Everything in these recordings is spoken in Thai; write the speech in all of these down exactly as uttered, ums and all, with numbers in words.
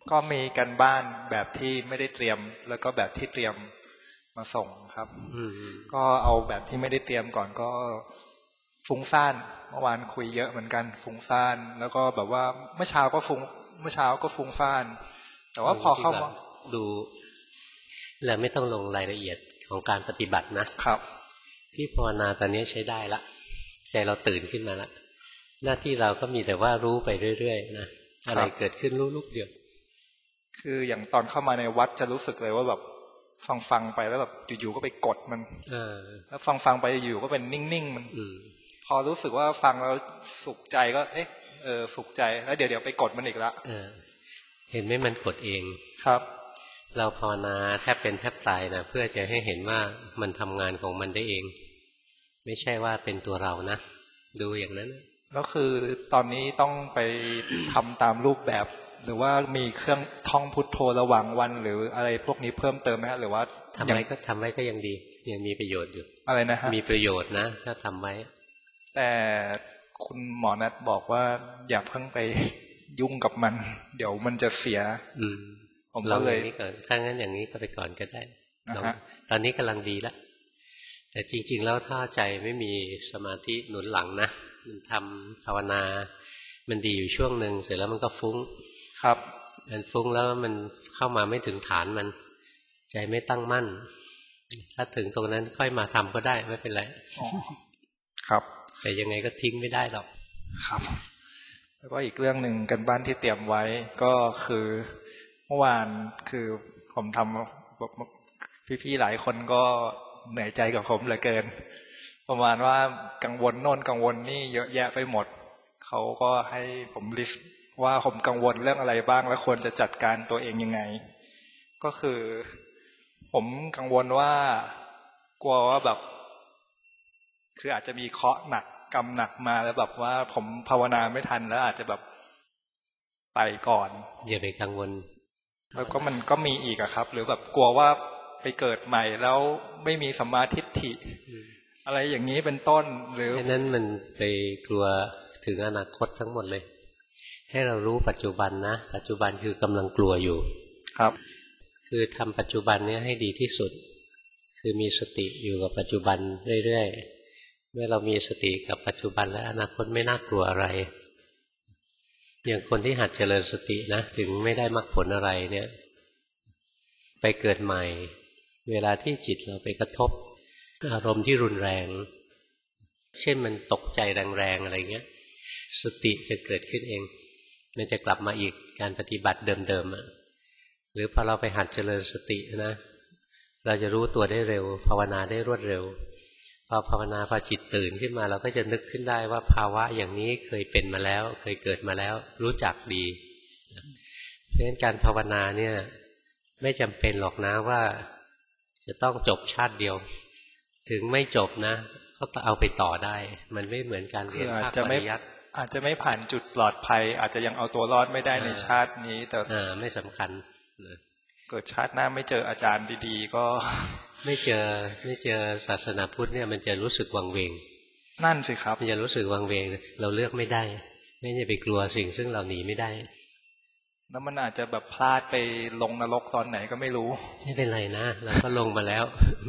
ก็มีกันบ้านแบบที่ไม่ได้เตรียมแล้วก็แบบที่เตรียมมาส่งครับก็เอาแบบที่ไม่ได้เตรียมก่อนก็ฟุ้งซ่านเมื่อวานคุยเยอะเหมือนกันฟุ้งซ่านแล้วก็แบบว่าเมื่อเช้าก็ฟุ้งเมื่อเช้าก็ฟุ้งซ่านแต่ว่าพอเข้ามาดูแล้วไม่ต้องลงรายละเอียดของการปฏิบัตินะครับที่ภาวนาตอนนี้ใช้ได้ละใจเราตื่นขึ้นมาละหน้าที่เราก็มีแต่ว่ารู้ไปเรื่อยๆนะอะไรเกิดขึ้นรู้ลูกเดียวคืออย่างตอนเข้ามาในวัดจะรู้สึกเลยว่าแบบฟังฟังไปแล้วแบบอยู่ๆก็ไปกดมันแล้วฟังฟังไปอยู่ก็เป็นนิ่งๆมันพอรู้สึกว่าฟังแล้วสุขใจก็เอ๊ะเออสุขใจแล้วเดี๋ยวเดี๋ยวไปกดมันอีกละเห็นไหมมันกดเองครับเราภาวนาแทบเป็นแทบตายนะเพื่อจะให้เห็นว่ามันทำงานของมันได้เองไม่ใช่ว่าเป็นตัวเรานะดูอย่างนั้นแล้วคือตอนนี้ต้องไปทำตามรูปแบบหรือว่ามีเครื่องท่องพุทโธระหว่างวันหรืออะไรพวกนี้เพิ่มเติมไหมหรือว่าทำไว้ก็ทำไว้ก็ยังดียังมีประโยชน์อยู่อะไรนะฮะมีประโยชน์นะถ้าทำไว้แต่คุณหมอนัทบอกว่าอย่าเพิ่งไปยุ่งกับมันเดี๋ยวมันจะเสียอืมผมก็เลยถ้างั้นอย่างนี้ก็ไปก่อนก็ได้ตอนนี้กำลังดีแล้วแต่จริงๆแล้วถ้าใจไม่มีสมาธิหนุนหลังนะมันทำภาวนามันดีอยู่ช่วงหนึ่งเสร็จแล้วมันก็ฟุ้งครับมันฟุ้งแล้วมันเข้ามาไม่ถึงฐานมันใจไม่ตั้งมั่นถ้าถึงตรงนั้นค่อยมาทำก็ได้ไม่เป็นไรครับแต่ยังไงก็ทิ้งไม่ได้หรอกครับแล้วก็อีกเรื่องหนึ่งกันบ้านที่เตรียมไว้ก็คือเมื่อวานคือผมทำพี่ๆหลายคนก็เหนื่อยใจกับผมเหลือเกินประมาณว่ากังวลโน่นกังวลนี่เยอะแยะไปหมดเขาก็ให้ผมลิสต์ว่าผมกังวลเรื่องอะไรบ้างและควรจะจัดการตัวเองยังไงก็คือผมกังวลว่ากลัวว่าแบบคืออาจจะมีเคราะห์หนักกรรมหนักมาแล้วแบบว่าผมภาวนาไม่ทันแล้วอาจจะแบบไปก่อนอย่าไปกังวลแล้วก็มันก็มีอีกอะครับหรือแบบกลัวว่าไปเกิดใหม่แล้วไม่มีสัมมาทิฏฐิอะไรอย่างนี้เป็นต้นหรือฉะนั้นมันไปกลัวถึงอนาคตทั้งหมดเลยให้เรารู้ปัจจุบันนะปัจจุบันคือกำลังกลัวอยู่ครับคือทำปัจจุบันนี้ให้ดีที่สุดคือมีสติอยู่กับปัจจุบันเรื่อยๆเมื่อเรามีสติกับปัจจุบันและอนาคตไม่น่ากลัวอะไรอย่างคนที่หัดเจริญสตินะถึงไม่ได้มรรคผลอะไรเนี่ยไปเกิดใหม่เวลาที่จิตเราไปกระทบอารมณ์ที่รุนแรงเช่นมันตกใจแรงๆอะไรเงี้ยสติจะเกิดขึ้นเองมันจะกลับมาอีกการปฏิบัติเดิมๆหรือพอเราไปหัดเจริญสตินะเราจะรู้ตัวได้เร็วภาวนาได้รวดเร็วพอภาวนาพอจิตตื่นขึ้นมาเราก็จะนึกขึ้นได้ว่าภาวะอย่างนี้เคยเป็นมาแล้วเคยเกิดมาแล้วรู้จักดีเพราะฉะนั้นการภาวนาเนี่ยไม่จำเป็นหรอกนะว่าจะต้องจบชาติเดียวถึงไม่จบนะก็เอาไปต่อได้มันไม่เหมือนการเรียนภาคปริยัติอาจจะไม่ผ่านจุดปลอดภัยอาจจะยังเอาตัวรอดไม่ได้ในชาตินี้แต่ไม่สำคัญเกิดชาติหน้าไม่เจออาจารย์ดีๆก็ไม่เจอไม่เจอศาสนาพุทธเนี่ยมันจะรู้สึกวังเวงนั่นสิครับมันจะรู้สึกวังเวงเราเลือกไม่ได้ไม่ใช่ไปกลัวสิ่งซึ่งเราหนีไม่ได้แล้วมันอาจจะแบบพลาดไปลงนรกตอนไหนก็ไม่รู้ไม่เป็นไรนะเราก็ลงมาแล้ว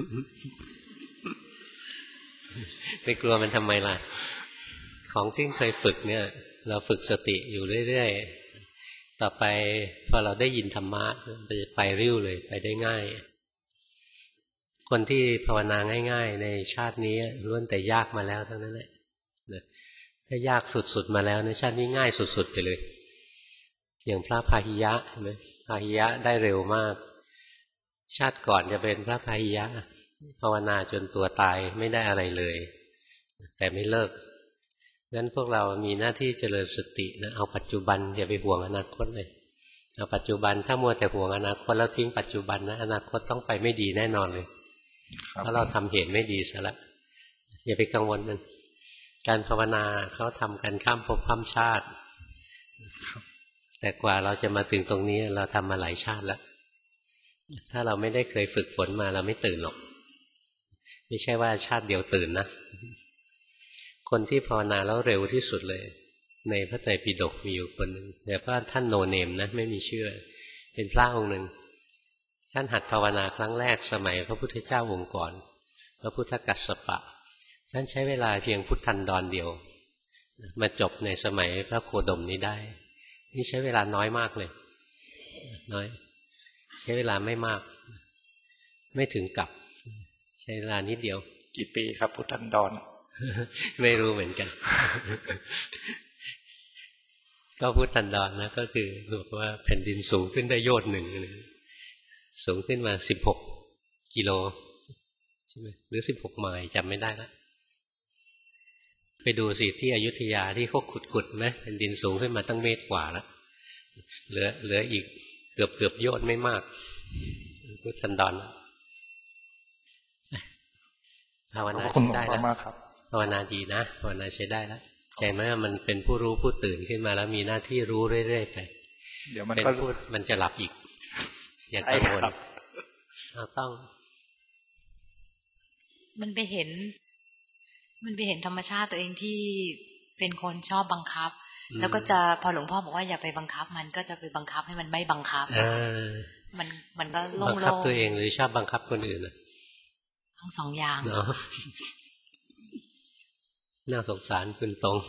ไปกลัวมันทำไมล่ะของที่เคยฝึกเนี่ยเราฝึกสติอยู่เรื่อยๆต่อไปพอเราได้ยินธรรมะมันจะไปเร็วเลยไปได้ง่ายคนที่ภาวนาง่ายๆในชาตินี้ล้วนแต่ยากมาแล้วทั้งนั้นแหละถ้ายากสุดๆมาแล้วในชาตินี้ง่ายสุดๆไปเลยอย่างพระพาหิยะเห็นไหมพาหิยะได้เร็วมากชาติก่อนจะเป็นพระพาหิยะภาวนาจนตัวตายไม่ได้อะไรเลยแต่ไม่เลิกงั้นพวกเรามีหน้าที่เจริญสตินะเอาปัจจุบันอย่าไปห่วงอนาคตเลยเอาปัจจุบันถ้ามัวแต่ห่วงอนาคตแล้วทิ้งปัจจุบันนะอนาคตต้องไปไม่ดีแน่นอนเลยเพราะเราทำเหตุไม่ดีซะละอย่าไปกังวลมันการภาวนาเขาทำกันข้ามภพข้ามชาติแต่กว่าเราจะมาถึงตรงนี้เราทำมาหลายชาติแล้วถ้าเราไม่ได้เคยฝึกฝนมาเราไม่ตื่นหรอกไม่ใช่ว่าชาติเดียวตื่นนะคนที่ภาวนาแล้วเร็วที่สุดเลยในพระไตรปิฎกมีอยู่คนหนึ่งแต่ว่าท่านโนเนมนะไม่มีชื่อเป็นพระองค์หนึ่งท่านหัดภาวนาครั้งแรกสมัยพระพุทธเจ้าองค์ก่อนพระพุทธกัสสปะท่านใช้เวลาเพียงพุทธันดรเดียวมาจบในสมัยพระโคดมนี้ได้นี่ใช้เวลาน้อยมากเลยน้อยใช้เวลาไม่มากไม่ถึงกับใช้เวลานิดเดียวกี่ปีครับพุทธันดรไม่รู้เหมือนกัน ก็พุทธันดรนะก็คือบอกว่าแผ่นดินสูงขึ้นได้โยชน์หนึ่งสูงขึ้นมาสิบหกกิโลใช่ไหมหรือสิบหกไมล์จำไม่ได้แล้วไปดูสิที่อยุธยาที่เขาขุดๆไหมแผ่นดินสูงขึ้นมาตั้งเมตรกว่าแล้วเหลือเหลืออีกเกือบเกือบโยชน์ไม่มากพุทธันดรภาวนาใช้ได้แล้วภาวนาดีนะภาวนาใช้ได้แล้วใจไหมว่ามันเป็นผู้รู้ผู้ตื่นขึ้นมาแล้วมีหน้าที่รู้เรื่อยๆไปเดี๋ยวมันก็พูดมันจะหลับอีกอย่ากังวลเราต้องมันไปเห็นมันไปเห็นธรรมชาติตัวเองที่เป็นคนชอบบังคับแล้วก็จะพอหลวงพ่อบอกว่าอย่าไปบังคับมันก็จะไปบังคับให้มันไม่บังคับมันมันก็โล่งๆบังคับตัวเองหรือชอบบังคับคนอื่นทั้งสองอย่างเนาะน่าสงสารคุณตรง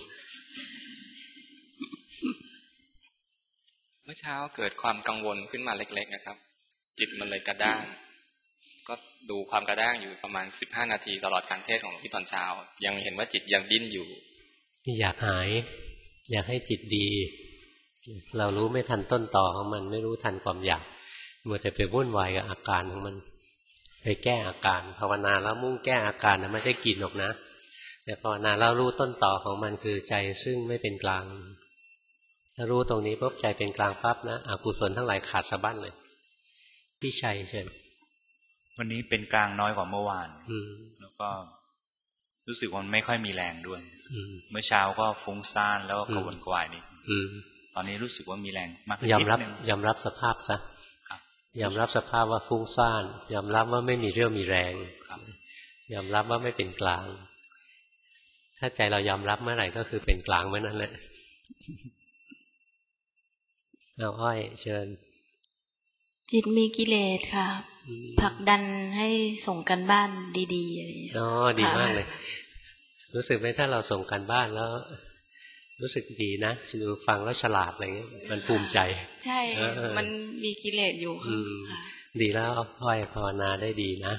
เมื่อเช้าเกิดความกังวลขึ้นมาเล็กๆนะครับจิตมันเลยกระด้างก็ดูความกระด้างอยู่ประมาณสิบห้านาทีตลอดการเทศของพี่ตอนเช้ายังเห็นว่าจิตยังดิ้นอยู่อยากหายอยากให้จิตดีเรารู้ไม่ทันต้นต่อของมันไม่รู้ทันความอยากมัวแต่ไปวุ่นวายกับอาการของมันไปแก้อาการภาวนาแล้วมุ่งแก้อาการนะไม่ได้กินหรอกนะแต่ภาวนาแล้วรู้ต้นต่อของมันคือใจซึ่งไม่เป็นกลางถ้ารู้ตรงนี้ปุ๊บใจเป็นกลางปั๊บนะอกุศลทั้งหลายขาดสะบั้นเลยพี่ชัยเชิญวันนี้เป็นกลางน้อยกว่าเมื่อวานแล้วก็รู้สึกว่ามันไม่ค่อยมีแรงด้วยเมื่อเช้าก็ฟุ้งซ่านแล้วก็กระวนกระวายนิดตอนนี้รู้สึกว่ามีแรงมากยอมรับยอมรับสภาพซะยอมรับสภาพว่าฟุ้งซ่านยอมรับว่าไม่มีเรี่ยวมีแรงยอมรับว่าไม่เป็นกลางถ้าใจเรายอมรับเมื่อไหร่ก็คือเป็นกลางเมื่อนั้นแหละเอาอ้อยเชิญจิตมีกิเลสค่ะผลักดันให้ส่งกันบ้านดีๆอะไรอย่างเงี้ยอ๋อดีมากเลยรู้สึกไหมถ้าเราส่งกันบ้านแล้วรู้สึกดีนะดูฟังแล้วฉลาดอะไรเงี้ยมันภูมิใจใช่มันมีกิเลสอยู่ค่ะดีแล้วอ้อยภาวนาได้ดีนะ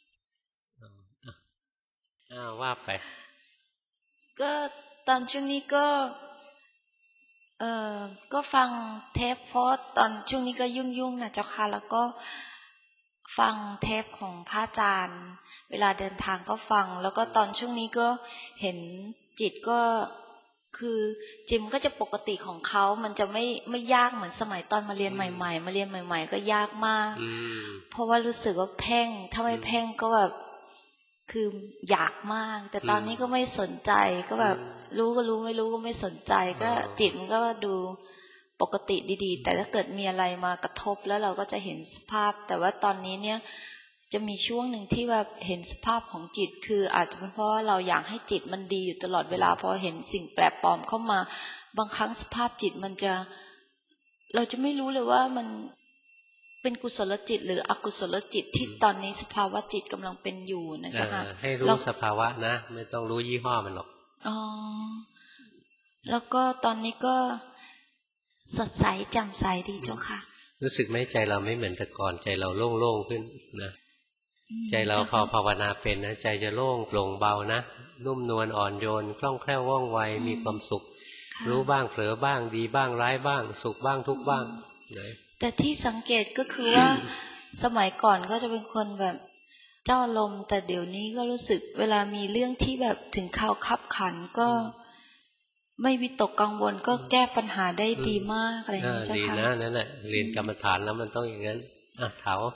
อ้าวว่าไปก็ตอนช่วงนี้ก็เออก็ฟังเทปเพราะตอนช่วงนี้ก็ยุ่งๆนะเจ้าค่ะแล้วก็ฟังเทปของพระอาจารย์เวลาเดินทางก็ฟังแล้วก็ตอนช่วงนี้ก็เห็นจิตก็คือจิมก็จะปกติของเขามันจะไม่ไม่ยากเหมือนสมัยตอนมาเรียนใหม่ๆมาเรียนใหม่ๆก็ยากมากเพราะว่ารู้สึกว่าเพ่งถ้าไม่เพ่งก็แบบคืออยากมากแต่ตอนนี้ก็ไม่สนใจก็แบบรู้ก็รู้ไม่รู้ก็ไม่สนใจก็จิตมันก็ดูปกติดีๆแต่ถ้าเกิดมีอะไรมากระทบแล้วเราก็จะเห็นสภาพแต่ว่าตอนนี้เนี่ยจะมีช่วงหนึ่งที่แบบเห็นสภาพของจิตคืออาจจะเป็นเพราะว่าเราอยากให้จิตมันดีอยู่ตลอดเวลาพอเห็นสิ่งแปลกปลอมเข้ามาบางครั้งสภาพจิตมันจะเราจะไม่รู้เลยว่ามันเป็นกุศลจิตหรืออกุศลจิตที่ตอนนี้สภาวะจิตกำลังเป็นอยู่นะจ๊ะค่ะให้รู้สภาวะนะไม่ต้องรู้ยี่ห้อมันหรอกอ๋อแล้วก็ตอนนี้ก็สดใสแจ่มใสดีเจ้าค่ะรู้สึกไหมใจเราไม่เหมือนแต่ก่อนใจเราโล่งๆขึ้นนะใจเราพอภาวนาเป็นนะใจจะโล่งโปร่งเบานะนุ่มนวลอ่อนโยนคล่องแคล่วว่องไวมีความสุขรู้บ้างเผลอบ้างดีบ้างร้ายบ้างสุขบ้างทุกบ้างแต่ที่สังเกตก็คือว่าสมัยก่อนก็จะเป็นคนแบบเจ้าลมแต่เดี๋ยวนี้ก็รู้สึกเวลามีเรื่องที่แบบถึงข่าวคับขันก็ไม่วิตกกังวลก็แก้ปัญหาได้ดีมากอะไรอย่างนี้เจ้าค่ะดีนะนั่นแหละเรียนกรรมฐานแล้วมันต้องอย่างนั้นอ่ะเถา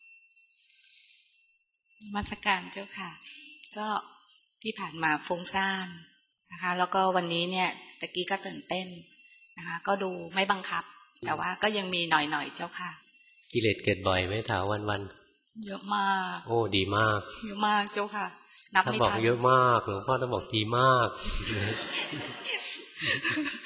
มาสการเจ้าค่ะก็ที่ผ่านมาฟุ้งซ่านนะคะแล้วก็วันนี้เนี่ยตะกี้ก็ตื่นเต้นนะคะก็ดูไม่บังคับแต่ว่าก็ยังมีหน่อยๆเจ้าค่ะกิเลสเกิดบ่อยไหมเถาวันๆเยอะมากโอ้ดีมากเยอะมากเจ้าค่ะนับไม่ทันถ้าบอกเยอะมากหลวงพ่อต้องบอกดีมาก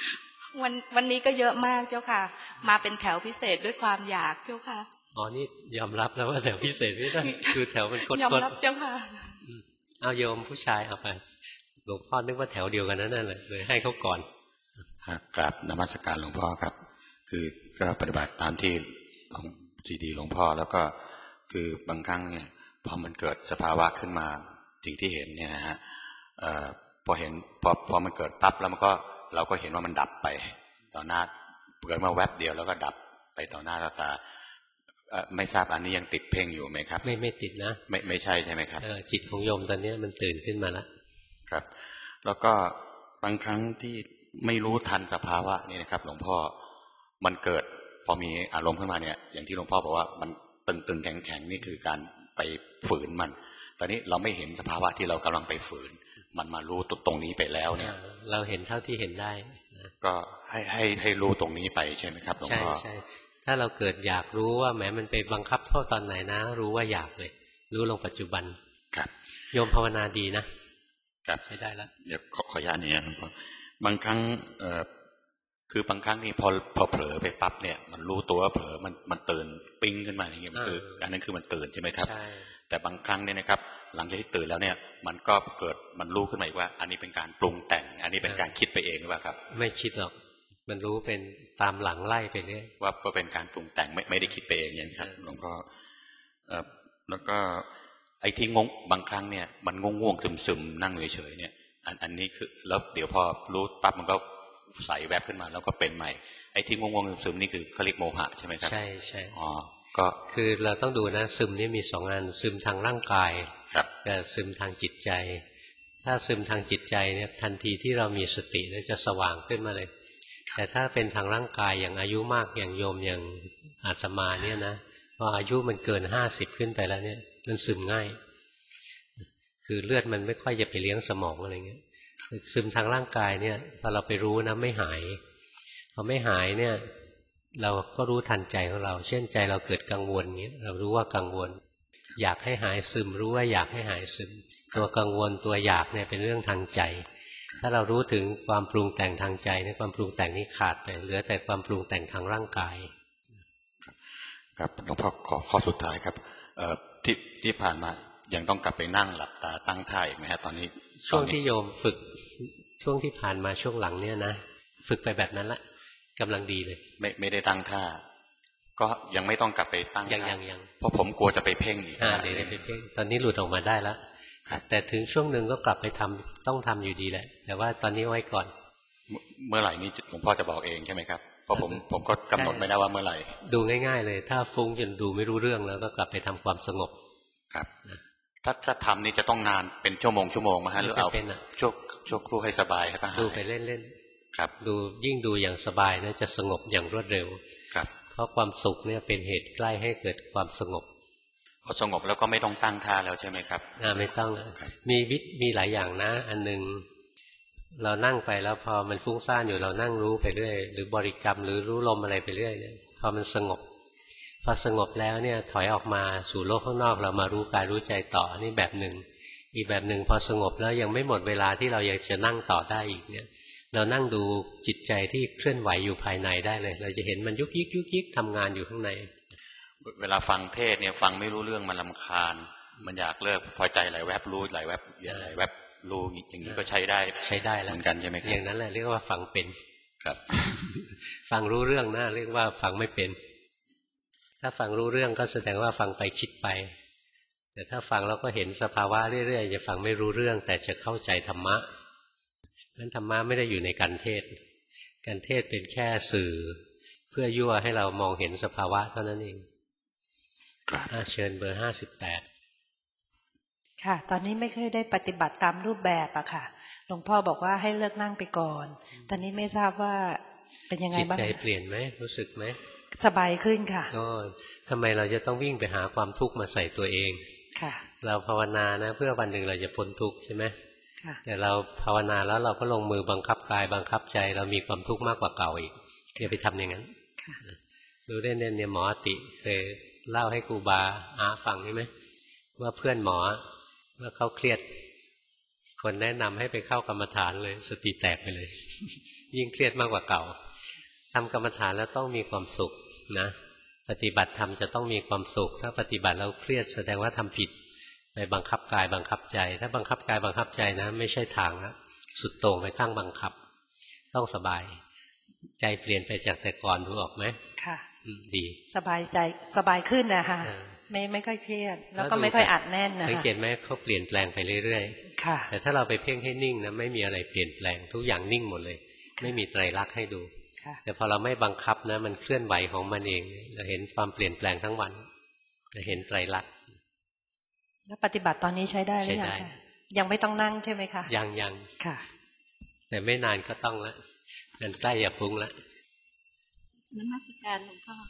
วันวันนี้ก็เยอะมากเจ้าค่ะมาเป็นแถวพิเศษด้วยความอยากเจ้าค่ะอ๋อนี่ยอมรับแล้วว่าแถวพิเศษไม่ได้คือแถวมันคดๆยอมรับเจ้าค่ะเอาโยมผู้ชายเอาไปหลวงพ่อนึกว่าแถวเดียวกันนั่นแหละเลยให้เขาก่อนกราบนมัสการหลวงพ่อครับคือก็ปฏิบัติตามที่หลวงจีดีหลวงพ่อแล้วก็คือบางครั้งเนี่ยพอมันเกิดสภาวะขึ้นมาสิ่งที่เห็นเนี่ยนะฮะพอเห็นพอพอมันเกิดปั๊บแล้วมันก็เราก็เห็นว่ามันดับไปต่อหน้าเกิดมาแวบเดียวแล้วก็ดับไปต่อหน้าต่อตาไม่ทราบอันนี้ยังติดเพ่งอยู่ไหมครับไม่ไม่ติดนะไม่ไม่ใช่ใช่ไหมครับจิตของโยมตอนนี้มันตื่นขึ้นมาแล้วครับแล้วก็บางครั้งที่ไม่รู้ทันสภาวะนี่นะครับหลวงพ่อมันเกิดพอมีอารมณ์ขึ้นมาเนี่ยอย่างที่หลวงพ่อบอกว่ามันตึงๆแข็งๆนี่คือการไปฝืนมันตอนนี้เราไม่เห็นสภาวะที่เรากำลังไปฝืนมันมารู้ตรงนี้ไปแล้วเนี่ยเราเห็นเท่าที่เห็นได้ก็ให้ให้ให้รู้ตรงนี้ไปใช่ไหมครับหลวงพ่อใช่ใช่ถ้าเราเกิดอยากรู้ว่าแหมมันไปบังคับโทษตอนไหนนะรู้ว่าอยากเลยรู้ลงปัจจุบันครับโยมภาวนาดีนะครับใช้ได้แล้วเดี๋ยวขอขออนุญาตนี้ครับบางครั้งเอ่อคือบางครั้งนี่พอพอเผลอไปปั๊บเนี่ยมันรู้ตัวว่าเผลอมันมันตื่นปิ้งขึ้นมาอย่างเงี้ยมันคืออันนั้นคือมันตื่นใช่ไหมครับใช่แต่บางครั้งเนี่ยนะครับหลังจากที่ตื่นแล้วเนี่ยมันก็เกิดมันรู้ขึ้นมาอีกว่าอันนี้เป็นการปรุงแต่งอันนี้เป็นการคิดไปเองหรือเปล่าครับไม่คิดหรอกมันรู้เป็นตามหลังไล่ไปเรื่อยว่าก็เป็นการปรุงแต่งไม่ไม่ได้คิดไปเองอย่างนี้ครับหลวงพ่อเอ่อแล้วก็ไอ้ที่งงบางครั้งเนี่ยมันงงง่วงซึมซึมนั่งเฉยๆเนี่ยอันอันนี้คือแล้วเดี๋ยวพอรู้ปั๊บมันก็ใส่แวบขึ้นมาแล้วก็เป็นใหม่ไอ้ที่งงง่วงซึมนี่คือเขาเรียกโมหะใช่ไหมครับใช่ใช่อ๋อก็คือเราต้องดูนะซึมนี่มีสองอันซึมทางร่างกายกับซึมทางจิตใจถ้าซึมทางจิตใจเนี่ยทันทีที่เรามีสติเนี่ยจะสว่างขึ้นมาเลยแต่ถ้าเป็นทางร่างกายอย่างอายุมากอย่างโยมอย่างอาตมาเนี่ยนะพออายุมันเกินห้าสิบขึ้นไปแล้วเนี่ยมันซึมง่ายคือเลือดมันไม่ค่อยจะไปเลี้ยงสมองอะไรเงี้ยซึมทางร่างกายเนี่ยพอเราไปรู้นะไม่หายพอไม่หายเนี่ยเราก็รู้ทันใจของเราเช่นใจเราเกิดกังวลเงี้ยเรารู้ว่ากังวลอยากให้หายซึมรู้ว่าอยากให้หายซึมตัวกังวลตัวอยากเนี่ยเป็นเรื่องทางใจถ้าเรารู้ถึงความปรุงแต่งทางใจเนี่ยความปรุงแต่งนี้ขาดไปเหลือแต่ความปรุงแต่งทางร่างกายครับหลวงพ่อขอข้อสุดท้ายครับเอ่อที่ที่ผ่านมายังต้องกลับไปนั่งหลับตาตั้งท่าอีกไหมฮะตอนนี้ช่วงที่โยมฝึกช่วงที่ผ่านมาช่วงหลังเนี่ยนะฝึกไปแบบนั้นละกำลังดีเลยไม่ไม่ได้ตั้งท่าก็ยังไม่ต้องกลับไปตั้งยังยังยังเพราะผมกลัวจะไปเพ่งอีกอ่าเดี๋ยวไปเพ่งตอนนี้หลุดออกมาได้แล้วแต่ถึงช่วงหนึ่งก็กลับไปทำต้องทำอยู่ดีแหละแต่ว่าตอนนี้ไว้ก่อนเมื่อไหร่นี้หลวงพ่อจะบอกเองใช่ไหมครับเพราะผมผมก็กำหนดไม่ได้ว่าเมื่อไหร่ดูง่ายๆเลยถ้าฟุ้งจนดูไม่รู้เรื่องแล้วก็กลับไปทำความสงบครับถ้าถ้าทำนี่จะต้องนานเป็นชั่วโมงชั่วโมงมาฮะหรือเอาช่วงช่วงครู่ให้สบายครับดูไปเล่นๆครับดูยิ่งดูอย่างสบายนะจะสงบอย่างรวดเร็วครับเพราะความสุขเนี่ยเป็นเหตุใกล้ให้เกิดความสงบพอสงบแล้วก็ไม่ต้องตั้งท่าแล้วใช่ไหมครับอ่าไม่ต้องมีวิธีมีหลายอย่างนะอันหนึ่งเรานั่งไปแล้วพอมันฟุ้งซ่านอยู่เรานั่งรู้ไปเรื่อยหรือบริกรรมหรือรู้ลมอะไรไปเรื่อยเนี่ยพอมันสงบพอสงบแล้วเนี่ยถอยออกมาสู่โลกข้างนอกเรามารู้กายรู้ใจต่อนี่แบบหนึ่งอีกแบบหนึ่งพอสงบแล้วยังไม่หมดเวลาที่เราอยากจะนั่งต่อได้อีกเนี่ยเรานั่งดูจิตใจที่เคลื่อนไหวอยู่ภายในได้เลยเราจะเห็นมันยุกยิกยุกยิกทำงานอยู่ข้างในเวลาฟังเทศเนี่ยฟังไม่รู้เรื่องมันรำคาญมันอยากเลิกพอใจหลายแวบรู้หลายแวบเดี๋ยวหลายแวบรู้อย่างนี้ก็ใช้ได้ใช้ได้แล้วเหมือนกันใช่ไหมครับอย่างนั้นแหละเรียกว่าฟังเป็นครับฟังรู้เรื่องนะเรียกว่าฟังไม่เป็นถ้าฟังรู้เรื่องก็แสดงว่าฟังไปคิดไปแต่ถ้าฟังแล้วก็เห็นสภาวะเรื่อยๆจะฟังไม่รู้เรื่องแต่จะเข้าใจธรรมะนั้นธรรมะไม่ได้อยู่ในการเทศการเทศเป็นแค่สื่อเพื่อยั่วให้เรามองเห็นสภาวะเท่านั้นเองเชิญเบอร์ห้าสิบแปดค่ะตอนนี้ไม่เคยได้ปฏิบัติตามรูปแบบอะค่ะหลวงพ่อบอกว่าให้เลิกนั่งไปก่อนตอนนี้ไม่ทราบว่าเป็นยังไงบ้างจิตใจเปลี่ยนไหมรู้สึกไหมสบายขึ้นค่ะก็ทำไมเราจะต้องวิ่งไปหาความทุกข์มาใส่ตัวเองค่ะเราภาวนานะเพื่อวันหนึ่งเราจะพ้นทุกข์ใช่ไหมแต่เราภาวนาแล้วเราก็ลงมือบังคับกายบังคับใจเรามีความทุกข์มากกว่าเก่าอีกอย่าไปทำอย่างนั้นรู้ได้เนี่ยเนี่ยหมอติเคยเล่าให้ครูบาอาฟังใช่ไหมว่าเพื่อนหมอว่าเขาเครียดคนแนะนำให้ไปเข้ากรรมฐานเลยสติแตกไปเลย ยิ่งเครียดมากกว่าเก่าทำกรรมฐานแล้วต้องมีความสุขนะปฏิบัติธรรมจะต้องมีความสุขถ้าปฏิบัติแล้วเครียดแสดงว่าทำผิดไปบังคับกายบังคับใจถ้าบังคับกายบังคับใจนะไม่ใช่ทางนะสุดโต่งไปข้างบังคับต้องสบายใจเปลี่ยนไปจากแต่ก่อนรู้ออกไหมค่ะดีสบายใจสบายขึ้นนะคะไม่ไม่ค่อยเครียดแล้วก็ไม่ค่อยอัดแน่นนะคะสังเกตไหมเขาเปลี่ยนแปลงไปเรื่อยๆค่ะแต่ถ้าเราไปเพ่งให้นิ่งนะไม่มีอะไรเปลี่ยนแปลงทุกอย่างนิ่งหมดเลยไม่มีไตรลักษณ์ให้ดูแต่พอเราไม่บังคับนะมันเคลื่อนไหวของมันเองเราเห็นความเปลี่ยนแปลงทั้งวันเราเห็นไตรลักษณ์แล้วปฏิบัติตอนนี้ใช้ได้หรือยังคะยังไม่ต้องนั่งใช่ไหมคะยังยังค่ะแต่ไม่นานก็ต้องละมันใกล้อย่าฟุ้งละนมัสการหลวงพ่อ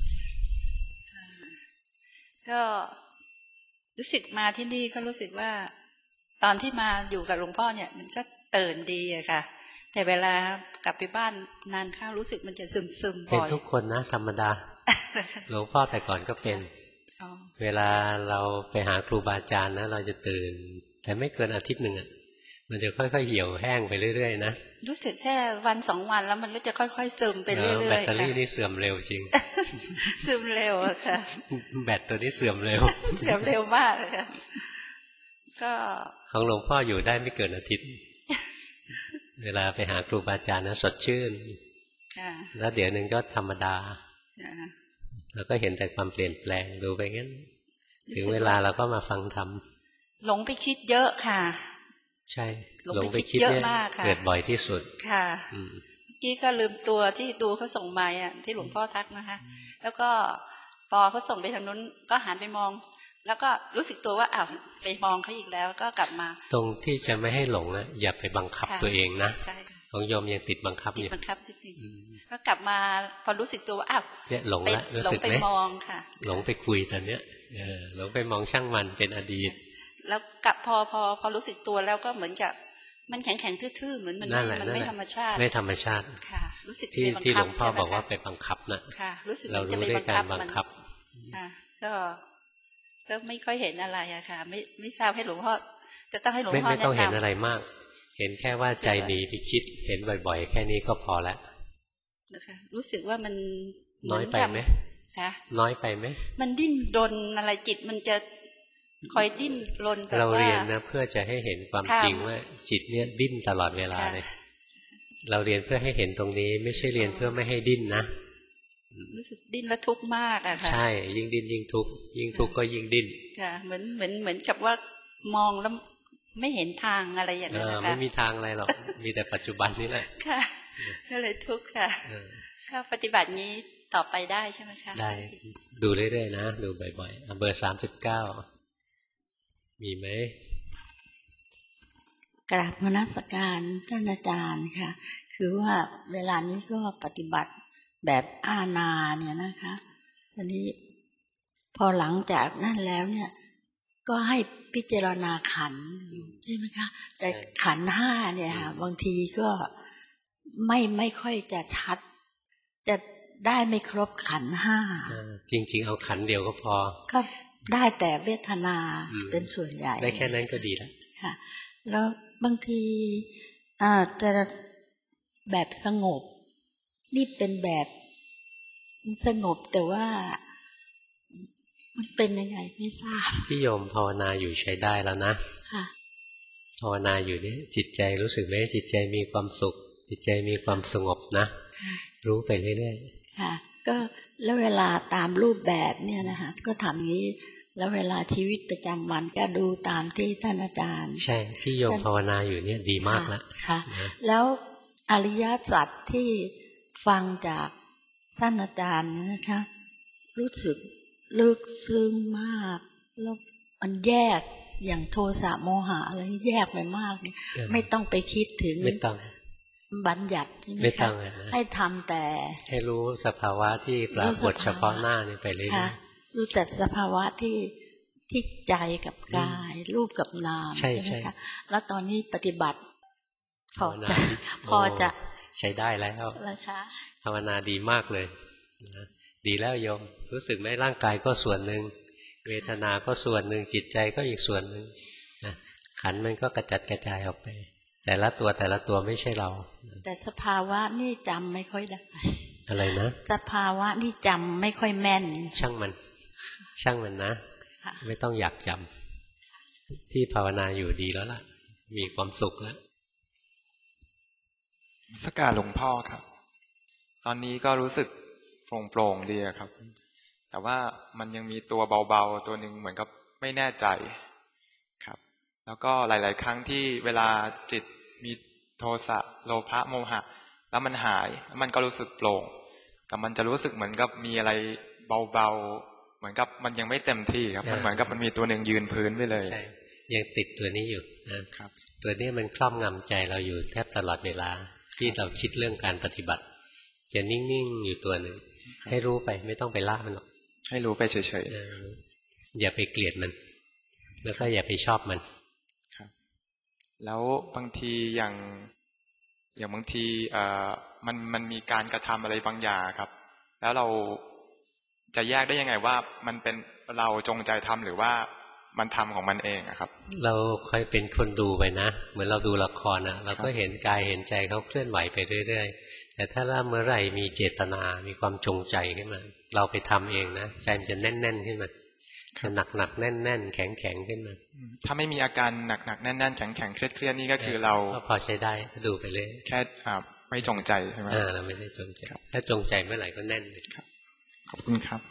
ก็รู้สึกมาที่นี่ก็รู้สึกว่าตอนที่มาอยู่กับหลวงพ่อเนี่ยมันก็ตื่นดีอะค่ะแต่เวลากลับไปบ้านนานเข้ารู้สึกมันจะซึมซึมบ่อยเป็นทุกคนนะธรรมดา หลวงพ่อแต่ก่อนก็เป็นเวลาเราไปหาครูบาอาจารย์นะเราจะตื่นแต่ไม่เกินอาทิตย์หนึ่งอ่ะมันจะค่อยๆเหี่ยวแห้งไปเรื่อยๆนะรู้สึกแค่วันสองวันแล้วมันก็จะค่อยๆซึมไปเรื่อยๆแบตเตอรี่นี่เสื่อมเร็วจริงซึมเร็วอะค่ะแบตตัวนี้เสื่อมเร็วเสื่อมเร็วมากเลยค่ะก็ของหลวงพ่ออยู่ได้ไม่เกินอาทิตย์เวลาไปหาครูบาอาจารย์นะสดชื่นแล้วเดี๋ยวนึงก็ธรรมดาแล้วก็เห็นแต่ความเปลี่ยนแปลงดูไปงั้นถึงเวลาเราก็มาฟังธรรมหลงไปคิดเยอะค่ะใช่หลงไปคิดเยอะมากค่ะเกิดบ่อยที่สุดค่ะเมื่อกี้ก็ลืมตัวที่ดูเขาส่งมาอ่ะที่หลวงพ่อทักนะคะแล้วก็พอเขาส่งไปทางนู้นก็หันไปมองแล้วก็รู้สึกตัวว่าอ้าวไปมองเขาอีกแล้วก็กลับมาตรงที่จะไม่ให้หลงนะอย่าไปบังคับตัวเองนะของโยมยังติดบังคับอยู่ติดบังคับนิดนึงก็กลับมาพอรู้สึกตัวว่าอ้าวเนี่ยหลงแล้วรู้สึกไหมหลงไปมองค่ะหลงไปคุยตอนเนี้ยเออหลงไปมองช่างมันเป็นอดีตแล้วกลับพอพอพอรู้สึกตัวแล้วก็เหมือนกับมันแข็งแข็งทื่อๆเหมือนมันมันไม่ธรรมชาติไม่ธรรมชาติค่ะรู้สึกที่ที่หลวงพ่อบอกว่าไปบังคับนะค่ะรู้สึกเรารู้ด้วยการบังคับค่ะก็ก็ไม่ค่อยเห็นอะไรอะค่ะไม่ไม่ทราบให้หลวงพ่อจะต้องให้หลวงพ่อแนะนำไม่ต้องเห็นอะไรมากเห็นแค่ว่าใจหนีไปคิดเห็นบ่อยๆแค่นี้ก็พอแล้วนะคะรู้สึกว่ามันน้อยไปไหมคะน้อยไปไหมมันดิ้นรนอะไรจิตมันจะคอยดิ้นรนแต่ว่าเราเรียนนะเพื่อจะให้เห็นความจริงว่าจิตเนี่ยดิ้นตลอดเวลาเลยเราเรียนเพื่อให้เห็นตรงนี้ไม่ใช่เรียนเพื่อไม่ให้ดิ้นนะรู้สึกดิ้นแล้วทุกข์มากอะค่ะใช่ยิ่งดิ้นยิ่งทุกข์ยิ่งทุกข์ก็ยิ่งดิ้นค่ะเหมือนเหมือนเหมือนกับว่ามองแล้วไม่เห็นทางอะไรอย่างนี้นะคะไม่มีทางอะไรหรอกมีแต่ปัจจุบันนี่แหละค่ะก็เลยทุกข์ค่ะก็ปฏิบัตินี้ต่อไปได้ใช่ไหมคะได้ดูเรื่อยๆนะดูบ่อยๆเบอร์สามสิบเก้ามีไหมกราบนมัสการท่านอาจารย์ค่ะคือว่าเวลานี้ก็ปฏิบัติแบบอานาเนี่ยนะคะอันนี้พอหลังจากนั่นแล้วเนี่ยก็ให้พิจารณาขันธ์ใช่ไหมคะแต่ขันธ์ห้าเนี่ยค่ะบางทีก็ไม่ไม่ค่อยจะชัดจะได้ไม่ครบขันธ์ห้าจริงๆเอาขันธ์เดียวก็พอก็ได้แต่เวทนาเป็นส่วนใหญ่ได้แค่นั้นก็ดีแล้วค่ะแล้วบางทีอ่าแต่แบบสงบนี่เป็นแบบสงบแต่ว่ามันเป็นยังไงไม่ทราบที่โยมภาวนาอยู่ใช้ได้แล้วนะค่ะภาวนาอยู่นี่จิตใจรู้สึกไหมจิตใจมีความสุขจิตใจมีความสงบนะรู้ไปเรื่อยๆค่ะก็แล้วเวลาตามรูปแบบเนี่ยนะคะก็ทำนี้แล้วเวลาชีวิตประจำวันก็ดูตามที่ท่านอาจารย์ใช่ที่โยมภาวนาอยู่เนี่ยดีมากแล้วค่ะแล้วอริยสัจที่ฟังจากท่านอาจารย์นะคะรู้สึกลึกซึ้งมากแล้วมันแยกอย่างโทสะโมหะอะไรแยกไปมากเนี่ยไม่ต้องไปคิดถึงไม่ต้องบัญญัติใช่ไหมคะให้ทำแต่ให้รู้สภาวะที่ปรากฏเฉพาะหน้านี่ไปเลยนะรู้แต่สภาวะที่ที่ใจกับกายรูปกับนามใช่ไหมคะแล้วตอนนี้ปฏิบัติพอจะพอจะใช้ได้แล้วนะคะภาวนาดีมากเลยดีแล้วโยมรู้สึกไหมร่างกายก็ส่วนหนึ่งเวทนาก็ส่วนหนึ่งจิตใจก็อีกส่วนหนึ่งนะขันธ์มันก็กระจัดกระจายออกไปแต่ละตัวแต่ละตัวไม่ใช่เราแต่สภาวะนี่จำไม่ค่อยได้อะไรนะสภาวะนี่จำไม่ค่อยแม่นช่างมันช่างมันนะไม่ต้องอยากจำที่ภาวนาอยู่ดีแล้วล่ะมีความสุขแล้วสักการหลวงพ่อครับตอนนี้ก็รู้สึกโปร่งๆดีครับแต่ว่ามันยังมีตัวเบาๆตัวหนึ่งเหมือนกับไม่แน่ใจครับแล้วก็หลายๆครั้งที่เวลาจิตมีโทสะโลภะโมหะแล้วมันหายมันก็รู้สึกโปร่งแต่มันจะรู้สึกเหมือนกับมีอะไรเบาๆเหมือนกับมันยังไม่เต็มที่ครับมันเหมือนกับมันมีตัวหนึ่งยืนพื้นไปเลยใช่ยังติดตัวนี้อยู่นะครับตัวนี้มันครอบงำใจเราอยู่แทบตลอดเวลาที่เราคิดเรื่องการปฏิบัติจะนิ่งๆอยู่ตัวหนึ่งให้รู้ไปไม่ต้องไปละมันหรอกให้รู้ไปเฉยๆอย่าไปเกลียดมันแล้วก็อย่าไปชอบมันครับแล้วบางทีอย่างอย่างบางทีเอ่อมันมันมีการกระทำอะไรบางอย่างครับแล้วเราจะแยกได้ยังไงว่ามันเป็นเราจงใจทำหรือว่ามันทำของมันเองอะครับเราค่อยเป็นคนดูไปนะเหมือนเราดูละครนะเราก็เห็นกายเห็นใจเขาเคลื่อนไหวไปเรื่อยๆแต่ถ้าเมื่อไหร่มีเจตนามีความจงใจขึ้นมาเราไปทำเองนะใจมันจะแน่นๆขึ้นมาจะหนักๆแน่นๆแข็งๆขึ้นมาถ้าไม่มีอาการหนักๆแน่นๆแข็งๆเครียดๆนี่ก็คือเราพอใช้ได้ดูไปเลยแค่ไม่จงใจใช่ไหมเออเราไม่ได้จงใจถ้าจงใจเมื่อไหร่ก็แน่นครับขอบคุณครับ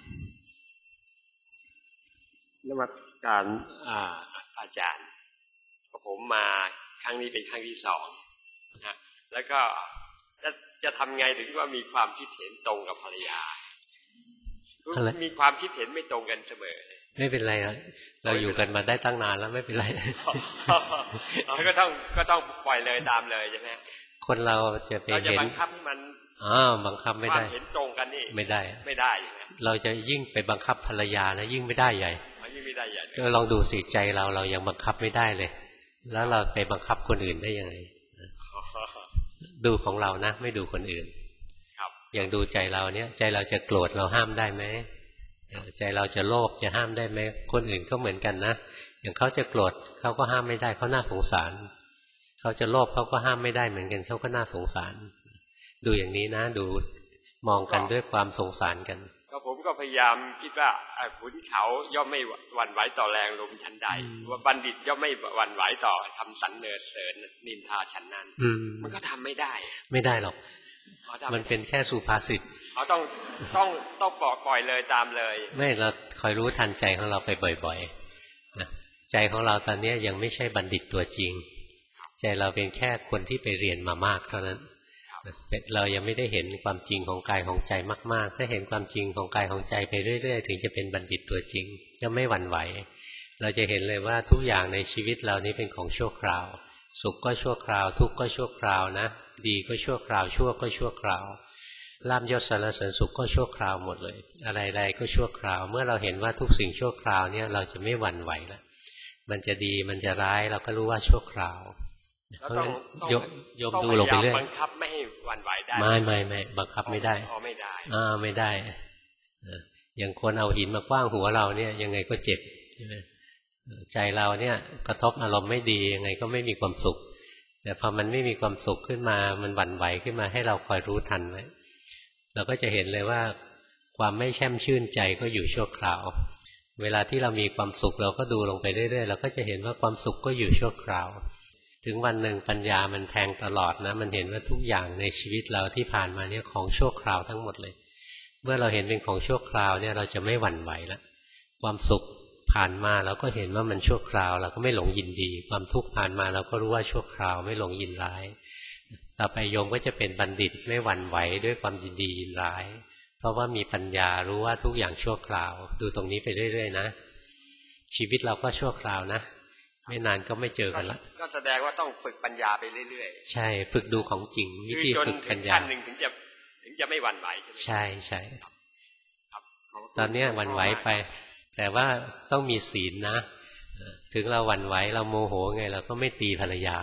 นมัสการอาจารย์ผมมาครั้งนี้เป็นครั้งที่สองนะแล้วก็จะจะทำไงถึงว่ามีความคิดเห็นตรงกับภรรยามีความคิดเห็นไม่ตรงกันเสมอไม่เป็นไรเราอยู่กันมาได้ตั้งนานแล้วไม่เป็นไรก็ต้องก็ต้องปล่อยเลยตามเลยใช่ไหมคนเราจะไปเห็นเราจะบังคับให้มันอ๋อบังคับไม่ได้ความเห็นตรงกันนี่ไม่ได้ไม่ได้เราจะยิ่งไปบังคับภรรยานะยิ่งไม่ได้ใหญ่ยิ่งไม่ได้ใหญ่ก็ลองดูสิใจเราเรายังบังคับไม่ได้เลยแล้วเราไปบังคับคนอื่นได้ยังไงดูของเรานะไม่ดูคนอื่นอย่างดูใจเราเนี่ยใจเราจะโกรธเราห้ามได้ไหมใจเราจะโลภจะห้ามได้ไหมคนอื่นก็เหมือนกันนะอย่างเขาจะโกรธเขาก็ห้ามไม่ได้เขาน่าสงสารเขาจะโลภเขาก็ห้ามไม่ได้เหมือนกันเขาก็น่าสงสารดูอย่างนี้นะดูมองกันด้วยความสงสารกันก็ผมก็พยายามคิดว่าขุนเขาย่อมไม่หวั่นไหวต่อแรงลมชั้นใดว่าบัณฑิตย่อมไม่หวั่นไหวต่อทำสรรเสริญนินทาชั้นนั้นมันก็ทำไม่ได้ไม่ได้หรอกมันเป็นแค่สุภาษิตเราต้องต้องต้องปล่อยปล่อยเลยตามเลยไม่เราคอยรู้ทันใจของเราไปบ่อยๆนะใจของเราตอนนี้ยังไม่ใช่บัณฑิตตัวจริงใจเราเป็นแค่คนที่ไปเรียนมามากเท่านั้นเรายังไม่ได้เห็นความจริงของกายของใจมากๆถ้าเห็นความจริงของกายของใจไปเรื่อยๆถึงจะเป็นบัณฑิตตัวจริงจะไม่หวั่นไหวเราจะเห็นเลยว่าทุกอย่างในชีวิตเรานี้เป็นของชั่วคราวสุขก็ชั่วคราวทุกข์ก็ชั่วคราวนะดีก็ชั่วคราวชั่วก็ชั่วคราวลาภยศสรรเสริญสุขก็ชั่วคราวหมดเลยอะไรๆก็ชั่วคราวเมื่อเราเห็นว่าทุกสิ่งชั่วคราวเนี่ยเราจะไม่หวั่นไหวแล้วมันจะดีมันจะร้ายเราก็รู้ว่าชั่วคราวเพราะฉะนั้นโยมดูลงไปเรื่อยบังคับไม่ให้หวั่นไหวได้ไม่ไม่ไม่บังคับไม่ได้อ๋อไม่ได้อ่าไม่ได้อย่างคนเอาหินมากว้างหัวเราเนี่ยยังไงก็เจ็บใช่ไหมใจเราเนี่ยกระทบอารมณ์ไม่ดียังไงก็ไม่มีความสุขแต่พอมันไม่มีความสุขขึ้นมามันหวั่นไหวขึ้นมาให้เราคอยรู้ทันไว้เราก็จะเห็นเลยว่าความไม่แช่มชื่นใจก็อยู่ชั่วคราวเวลาที่เรามีความสุขเราก็ดูลงไปเรื่อยๆเราก็จะเห็นว่าความสุขก็อยู่ชั่วคราวถึงวันหนึ่งปัญญามันแทงตลอดนะมันเห็นว่าทุกอย่างในชีวิตเราที่ผ่านมาเนี่ยของชั่วคราวทั้งหมดเลยเมื่อเราเห็นเป็นของชั่วคราวเนี่ยเราจะไม่หวั่นไหวแล้วความสุขผ่านมาเราก็เห็นว่ามันชั่วคราวเราก็ไม่หลงยินดีความทุกข์ผ่านมาเราก็รู้ว่าชั่วคราวไม่หลงยินร้ายต่อไปโยมก็จะเป็นบัณฑิตไม่หวั่นไหวด้วยความยินดียินร้ายเพราะว่ามีปัญญารู้ว่าทุกอย่างชั่วคราวดูตรงนี้ไปเรื่อยๆนะชีวิตเราก็ชั่วคราวนะไม่นานก็ไม่เจอกันละก็แสดงว่าต้องฝึกปัญญาไปเรื่อยๆใช่ฝึกดูของจริงวิธีฝึกปัญญาขั้นหนึ่งถึงจะถึงจะไม่หวั่นไหวใช่ไหมใช่ใช่ตอนนี้หวั่นไหวไปแต่ว่าต้องมีศีลนะถึงเราหวั่นไหวเราโมโหไงเราก็ไม่ตีภรรยา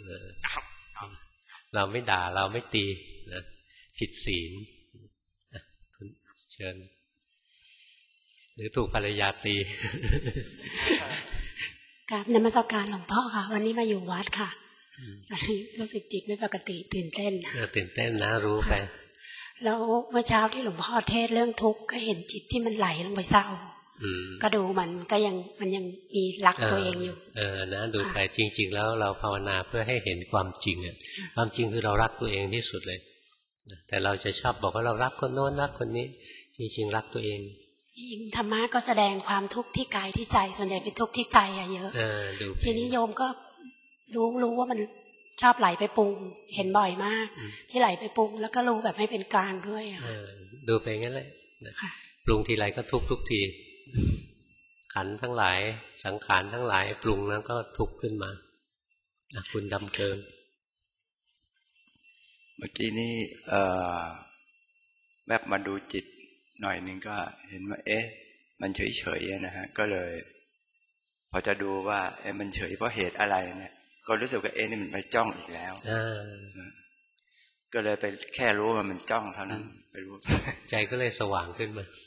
เราไม่ด่าเราไม่ตีนะผิดศีลคุณเชิญหรือถูกภรรยาตีกับนมัสการหลวงพ่อค่ะวันนี้มาอยู่วัดค่ะวันนี้รู้สึกจิตไม่ปกติตื่นเต้นเออตื่นเต้นนะรู้ไปแล้วเมื่อเช้าที่หลวงพ่อเทศเรื่องทุกข์ก็เห็นจิตที่มันไหลลงไปเศร้าก็ดูมันก็ยังมันยังมีรักตัวเองอยู่เออนะดูไปจริงๆแล้วเราภาวนาเพื่อให้เห็นความจริงอ่ะความจริงคือเรารักตัวเองที่สุดเลยแต่เราจะชอบบอกว่าเรารักคนโน้นรักคนนี้จริงๆรักตัวเองธรรมะก็แสดงความทุกข์ที่กายที่ใจส่วนใหญ่เป็นทุกข์ที่ใจอะเยอะทีนี้โยมก็รู้รู้ว่ามันชอบไหลไปปรุงเห็นบ่อยมากที่ไหลไปปรุงแล้วก็รู้แบบไม่เป็นกลางด้วยอะดูไปงั้นเลยปรุงทีไรก็ทุกทุกทีขันทั้งหลายสังขารทั้งหลายปรุงแล้วก็ทุกข์ขึ้นมาคุณดำเกินเมื่อกี้นี้แวบมาดูจิตหน่อยนึงก็เห็นว่าเอ๊ะมันเฉยเฉยนะฮะก็เลยพอจะดูว่าเอ๊ะมันเฉยเพราะเหตุอะไรเนี่ยก็รู้สึกว่าเอ๊ะนี่มันไปจ้องอีกแล้วก็เลยไปแค่รู้ว่ามันจ้องเท่านั้นไปรู้ใจก็เลยสว่างขึ้นมา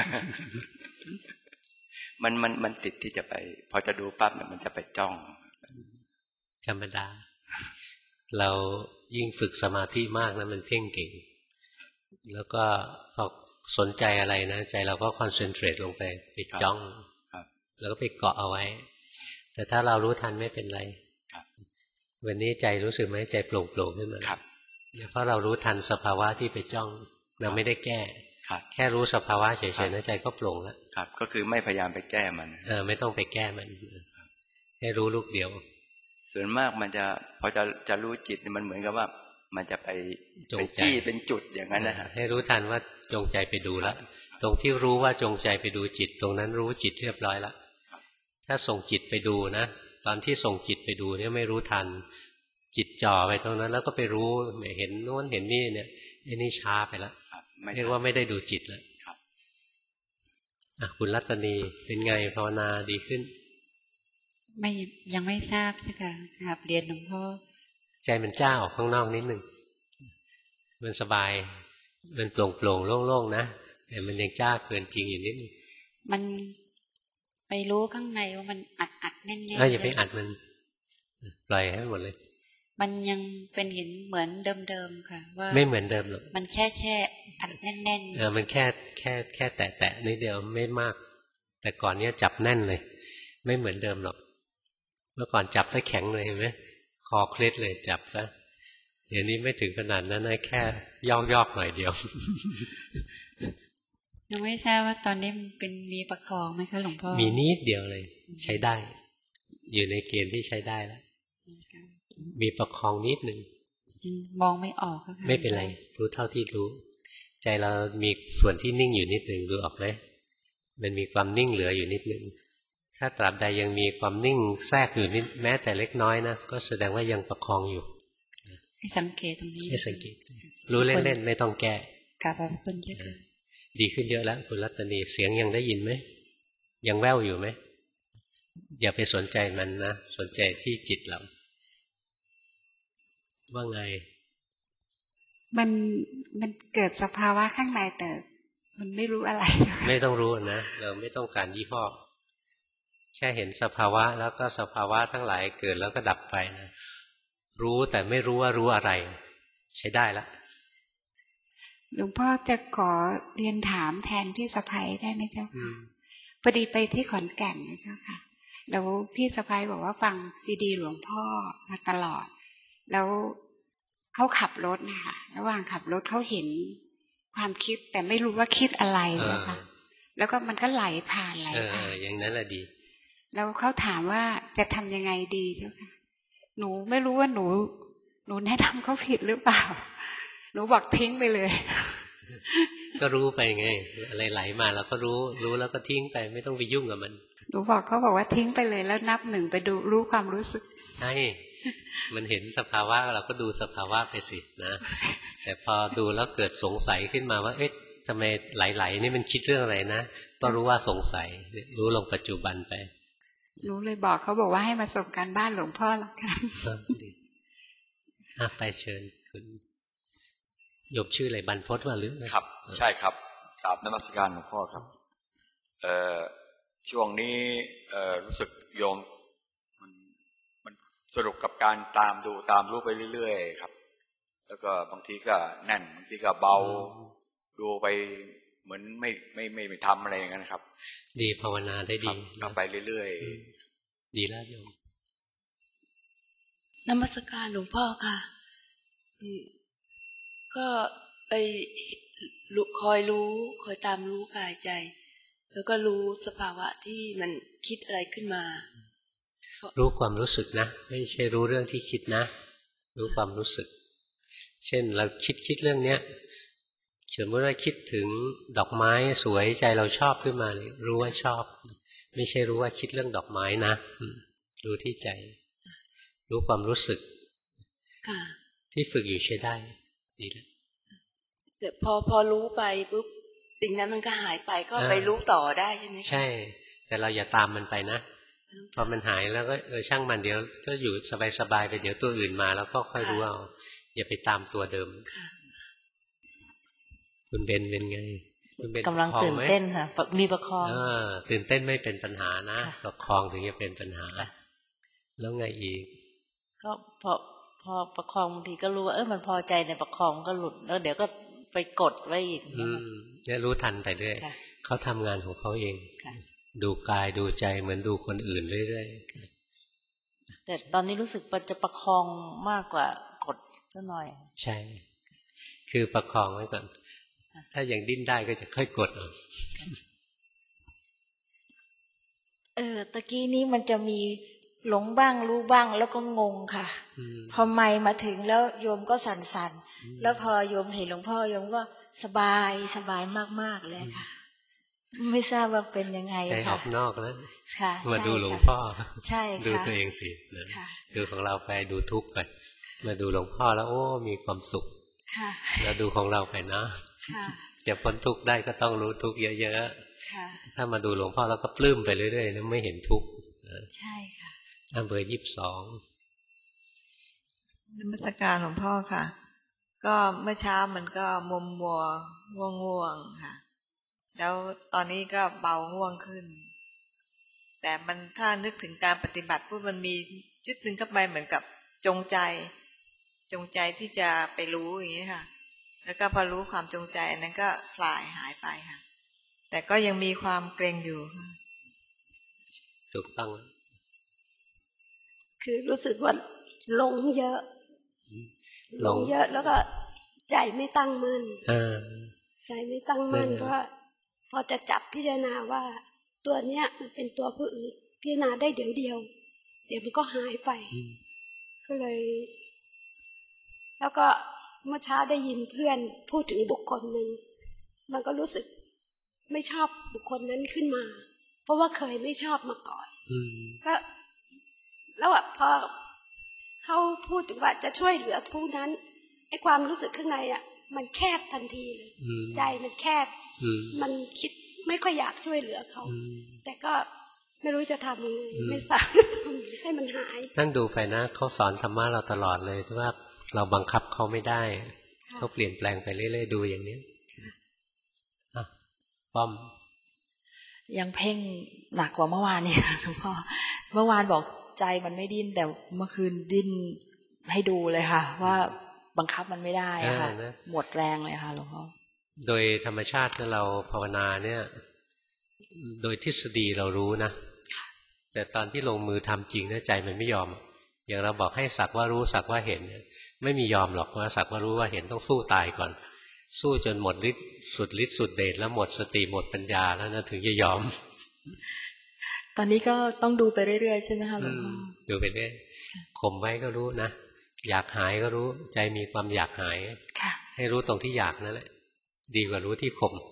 มันมันมันติดที่จะไปพอจะดูปั๊บเนี่ยมันจะไปจ้องธรรมดาเรายิ่งฝึกสมาธิมากนะมันเพ่งเก่งแล้วก็พอสนใจอะไรนะใจเราก็คอนเซนเทรตลงไปไปจ้องแล้วก็ไปเกาะเอาไว้แต่ถ้าเรารู้ทันไม่เป็นไรวันนี้ใจรู้สึกไหมใจโปร่งโปร่งขึ้นมาเพราะเรารู้ทันสภาวะที่ไปจ้องเราไม่ได้แก้แค่รู้สภาวะเฉยๆนะใจก็โปร่งแล้วครับก็คือไม่พยายามไปแก้มันเออไม่ต้องไปแก้มันแค่รู้ลูกเดียวส่วนมากมันจะพอจะจะรู้จิตมันเหมือนกับว่ามันจะไปไปจี้เป็นจุดอย่างนั้นนะฮะให้รู้ทันว่าจงใจไปดูแล้วตรงที่รู้ว่าจงใจไปดูจิตตรงนั้นรู้จิตเรียบร้อยแล้วถ้าส่งจิตไปดูนะตอนที่ส่งจิตไปดูเนี่ยไม่รู้ทันจิตจ่อไปตรงนั้นแล้วก็ไปรู้ไม่เห็นโน้นเห็นนี่เนี่ยไอ้นี่ช้าไปแล้วเรียกว่าไม่ได้ดูจิตแล้วอ่ะคุณรัตนีเป็นไงภาวนาดีขึ้นไม่ยังไม่ทราบนะคะครับเรียนหลวงพ่อใจมันจ้าออกข้างนอกนิดหนึ่งมันสบายมันโปร่งโปร่งโล่งๆนะแต่มันยังจ้าเกินจริงอยู่นิดนึงมันไปรู้ข้างในว่ามันอัดอัดแน่นๆเอออย่าไปอัดมันปล่อยให้หมดเลยมันยังเป็นเห็นเหมือนเดิมๆค่ะว่าไม่เหมือนเดิมหรอกมันแช่แช่อัดแน่นๆเออมันแค่แค่แค่แตะแตะนิดเดียวไม่มากแต่ก่อนเนี้ยจับแน่นเลยไม่เหมือนเดิมหรอกเมื่อก่อนจับซะแข็งเลยเห็นไหมคอเคล็ดเลยจับซะเดี๋ยวนี้ไม่ถึงขนาดนั้นนะแค่ย่อยๆหน่อยเดียวยังไม่ทราบว่าตอนนี้เป็นมีประคองไหมคะหลวงพ่อมีนิดเดียวเลยใช้ได้อยู่ในเกณฑ์ที่ใช้ได้แล้วมีประคองนิดหนึ่งมองไม่ออกค่ะไม่เป็นไรรู้เท่าที่รู้ใจเรามีส่วนที่นิ่งอยู่นิดหนึ่งรู้ออกไหมมันมีความนิ่งเหลืออยู่นิดหนึ่งถ้าตราบใดยังมีความนิ่งแทรกอยู่นิดแม้แต่เล็กน้อยนะก็แสดงว่ายังประคองอยู่ให้สังเกตตรงนี้ให้สังเกตรู้เล่นๆไม่ต้องแก้ค่ะขอบคุณเจ้าค่ะดีขึ้นเยอะแล้วคุณรัตนีเสียงยังได้ยินไหมยังแว่วอยู่ไหมอย่าไปสนใจมันนะสนใจที่จิตเราว่าไงมันมันเกิดสภาวะข้างในแต่มันไม่รู้อะไรไม่ต้องรู้นะเราไม่ต้องการยี่ห้อแค่เห็นสภาวะแล้วก็สภาวะทั้งหลายเกิดแล้วก็ดับไปนะรู้แต่ไม่รู้ว่ารู้อะไรใช้ได้ละหลวงพ่อจะขอเรียนถามแทนพี่สะใภ้ได้ไหมเจ้าค่ะพอดีไปที่ขอนแก่นนะเจ้าค่ะแล้วพี่สะใภ้บอกว่าฟังซีดีหลวงพ่อมาตลอดแล้วเขาขับรถนะคะระหว่างขับรถเขาเห็นความคิดแต่ไม่รู้ว่าคิดอะไรนะคะแล้วก็มันก็ไหลผ่านไหลผ่านอย่างนั้นแหละดีแล้วเขาถามว่าจะทำยังไงดีเจ้าค่ะหนูไม่รู้ว่าหนูหนูแนะนำเขาผิดหรือเปล่าหนูบอกทิ้งไปเลยก็รู้ไปไงอะไรไหลมาเราก็รู้รู้แล้วก็ทิ้งไปไม่ต้องไปยุ่งกับมันหนูบอกเขาบอกว่าทิ้งไปเลยแล้วนับหนึ่งไปดูรู้ความรู้สึกใช่มันเห็นสภาวะเราก็ดูสภาวะไปสินะแต่พอดูแล้วเกิดสงสัยขึ้นมาว่าเอ๊ะทำไมไหลๆนี่มันคิดเรื่องอะไรนะก็รู้ว่าสงสัยรู้ลงปัจจุบันไปหนูเลยบอกเขาบอกว่าให้มาส่งการบ้านหลวงพ่อละกันอ่ะไปเชิญคุณโยมชื่ออะไรบรรพตว่าหรือครับใช่ครับกราบนมัสการหลวงพ่อครับเอ่อช่วงนี้เอ่อรู้สึกโยมสรุปกับการตามดูตามรู้ไปเรื่อยๆครับแล้วก็บางทีก็แน่นบางทีก็เบาดูไปเหมือนไม่ไม่ไม่ไม่ทำอะไรอย่างนั้นครับดีภาวนาได้ดีทำไปเรื่อยๆดีแล้วโยมนมัสการหลวงพ่อค่ะก็ไปคอยรู้คอยตามรู้กายใจแล้วก็รู้สภาวะที่มันคิดอะไรขึ้นมารู้ความรู้สึกนะไม่ใช่รู้เรื่องที่คิดนะรู้ความรู้สึกเช่นเราคิดคิดเรื่องเนี้ยสมมติว่าคิดถึงดอกไม้สวยใจเราชอบขึ้นมาเลยรู้ว่าชอบไม่ใช่รู้ว่าคิดเรื่องดอกไม้นะรู้ที่ใจรู้ความรู้สึกที่ฝึกอยู่ใช้ได้ดีแล้วแต่พอพอรู้ไปปุ๊บสิ่งนั้นมันก็หายไปก็ไปรู้ต่อได้ใช่ไหมใช่แต่เราอย่าตามมันไปนะพอมันหายแล้วก็เออช่างมันเดี๋ยวก็อยู่สบายๆไปเดี๋ยวตัวอื่นมาแล้วก็ค่อยรู้เอาอย่าไปตามตัวเดิมคุณเบนเป็นไงคุณเบนกำลังตื่นเต้นค่ะมีประคองเออตื่นเต้นไม่เป็นปัญหานะประคองถึงจะเป็นปัญหาแล้วไงอีกก็พอพอประคองบางทีก็รู้ว่าเออมันพอใจในประคองก็หลุดแล้วเดี๋ยวก็ไปกดไว้อีกเนี่ยรู้ทันไปด้วยเขาทำงานของเขาเองดูกายดูใจเหมือนดูคนอื่นเรื่อยๆแต่ตอนนี้รู้สึกมันจะประคองมากกว่ากดซะหน่อยใช่คือประคองไว้ก่อนถ้ายังดิ้นได้ก็จะค่อยกดเอาเออตะกี้นี้มันจะมีหลงบ้างรู้บ้างแล้วก็งงค่ะพอไม่มาถึงแล้วโยมก็สั่นๆแล้วพอโยมเห็นหลวงพ่อโยมก็สบายสบายมากๆเลยค่ะไม่ทราบว่าเป็นยังไงค่ะใจออกนอกแล้วค่ะมาดูหลวงพ่อใช่ค่ะดูตัวเองสิดูของเราไปดูทุกข์ไปมาดูหลวงพ่อแล้วโอ้มีความสุขแล้วดูของเราไปนะจะพ้นทุกข์ได้ก็ต้องรู้ทุกข์เยอะๆถ้ามาดูหลวงพ่อแล้วก็ปลื้มไปเรื่อยๆแล้วไม่เห็นทุกข์ใช่ค่ะอำเภอยี่สิบสองนมัสการหลวงพ่อค่ะก็เมื่อเช้ามันก็มัวมัวง่วงง่วงค่ะแล้วตอนนี้ก็เบาง่วงขึ้นแต่มันถ้านึกถึงการปฏิบัติปุ๊บมันมีจุดหนึ่งเข้าไปเหมือนกับจงใจจงใจที่จะไปรู้อย่างนี้ค่ะแล้วก็พอรู้ความจงใจอันนั้นก็คลายหายไปค่ะแต่ก็ยังมีความเกรงอยู่ถูกต้องคือรู้สึกว่าหลงเยอะหลงเยอะแล้วก็ใจไม่ตั้งมั่นใจไม่ตั้งมั่นเพราะพอจะจับพิจารณาว่าตัวเนี้ยมันเป็นตัวผู้อื่นพิจารณาได้เดี๋ยวเดียวเดี๋ยวมันก็หายไปก็เลยแล้วก็เมื่อเช้าได้ยินเพื่อนพูดถึงบุคคลหนึ่งมันก็รู้สึกไม่ชอบบุคคลนั้นขึ้นมาเพราะว่าเคยไม่ชอบมาก่อนก็แล้วอ่ะพอเขาพูดถึงว่าจะช่วยเหลือผู้นั้นไอ้ความรู้สึกข้างในอ่ะมันแคบทันทีเลยใจมันแคบมันคิดไม่ค่อยอยากช่วยเหลือเขาแต่ก็ไม่รู้จะทำยังไงไม่ทราบให้มันหายนั่งดูไปนะเขาสอนธรรมะเราตลอดเลยว่าเราบังคับเขาไม่ได้เขาเปลี่ยนแปลงไปเรื่อยๆดูอย่างนี้อ่ะป้อมยังเพ่งหนักกว่าเมื่อวานนี่หลวงพ่อเมื่อวานบอกใจมันไม่ดิ้นแต่เมื่อคืนดิ้นให้ดูเลยค่ะว่าบังคับมันไม่ได้ค่ะหมดแรงเลยค่ะหลวงพ่อโดยธรรมชาติที่เราภาวนาเนี่ยโดยทฤษฎีเรารู้นะแต่ตอนที่ลงมือทำจริงเนี่ยใจมันไม่ยอมอย่างเราบอกให้สักว่ารู้สักว่าเห็นไม่มียอมหรอกว่าสักว่ารู้ว่าเห็นต้องสู้ตายก่อนสู้จนหมดฤทธิ์สุดฤทธิ์สุดเดชแล้วหมดสติหมดปัญญาแล้วนะถึงจะยอมตอนนี้ก็ต้องดูไปเรื่อยๆใช่ไหมคะหลวงพ่อดูไปเรื่อยข่มไว้ก็รู้นะอยากหายก็รู้ใจมีความอยากหายให้รู้ตรงที่อยากนั่นแหละดีกว่ารู้ที่ข่ม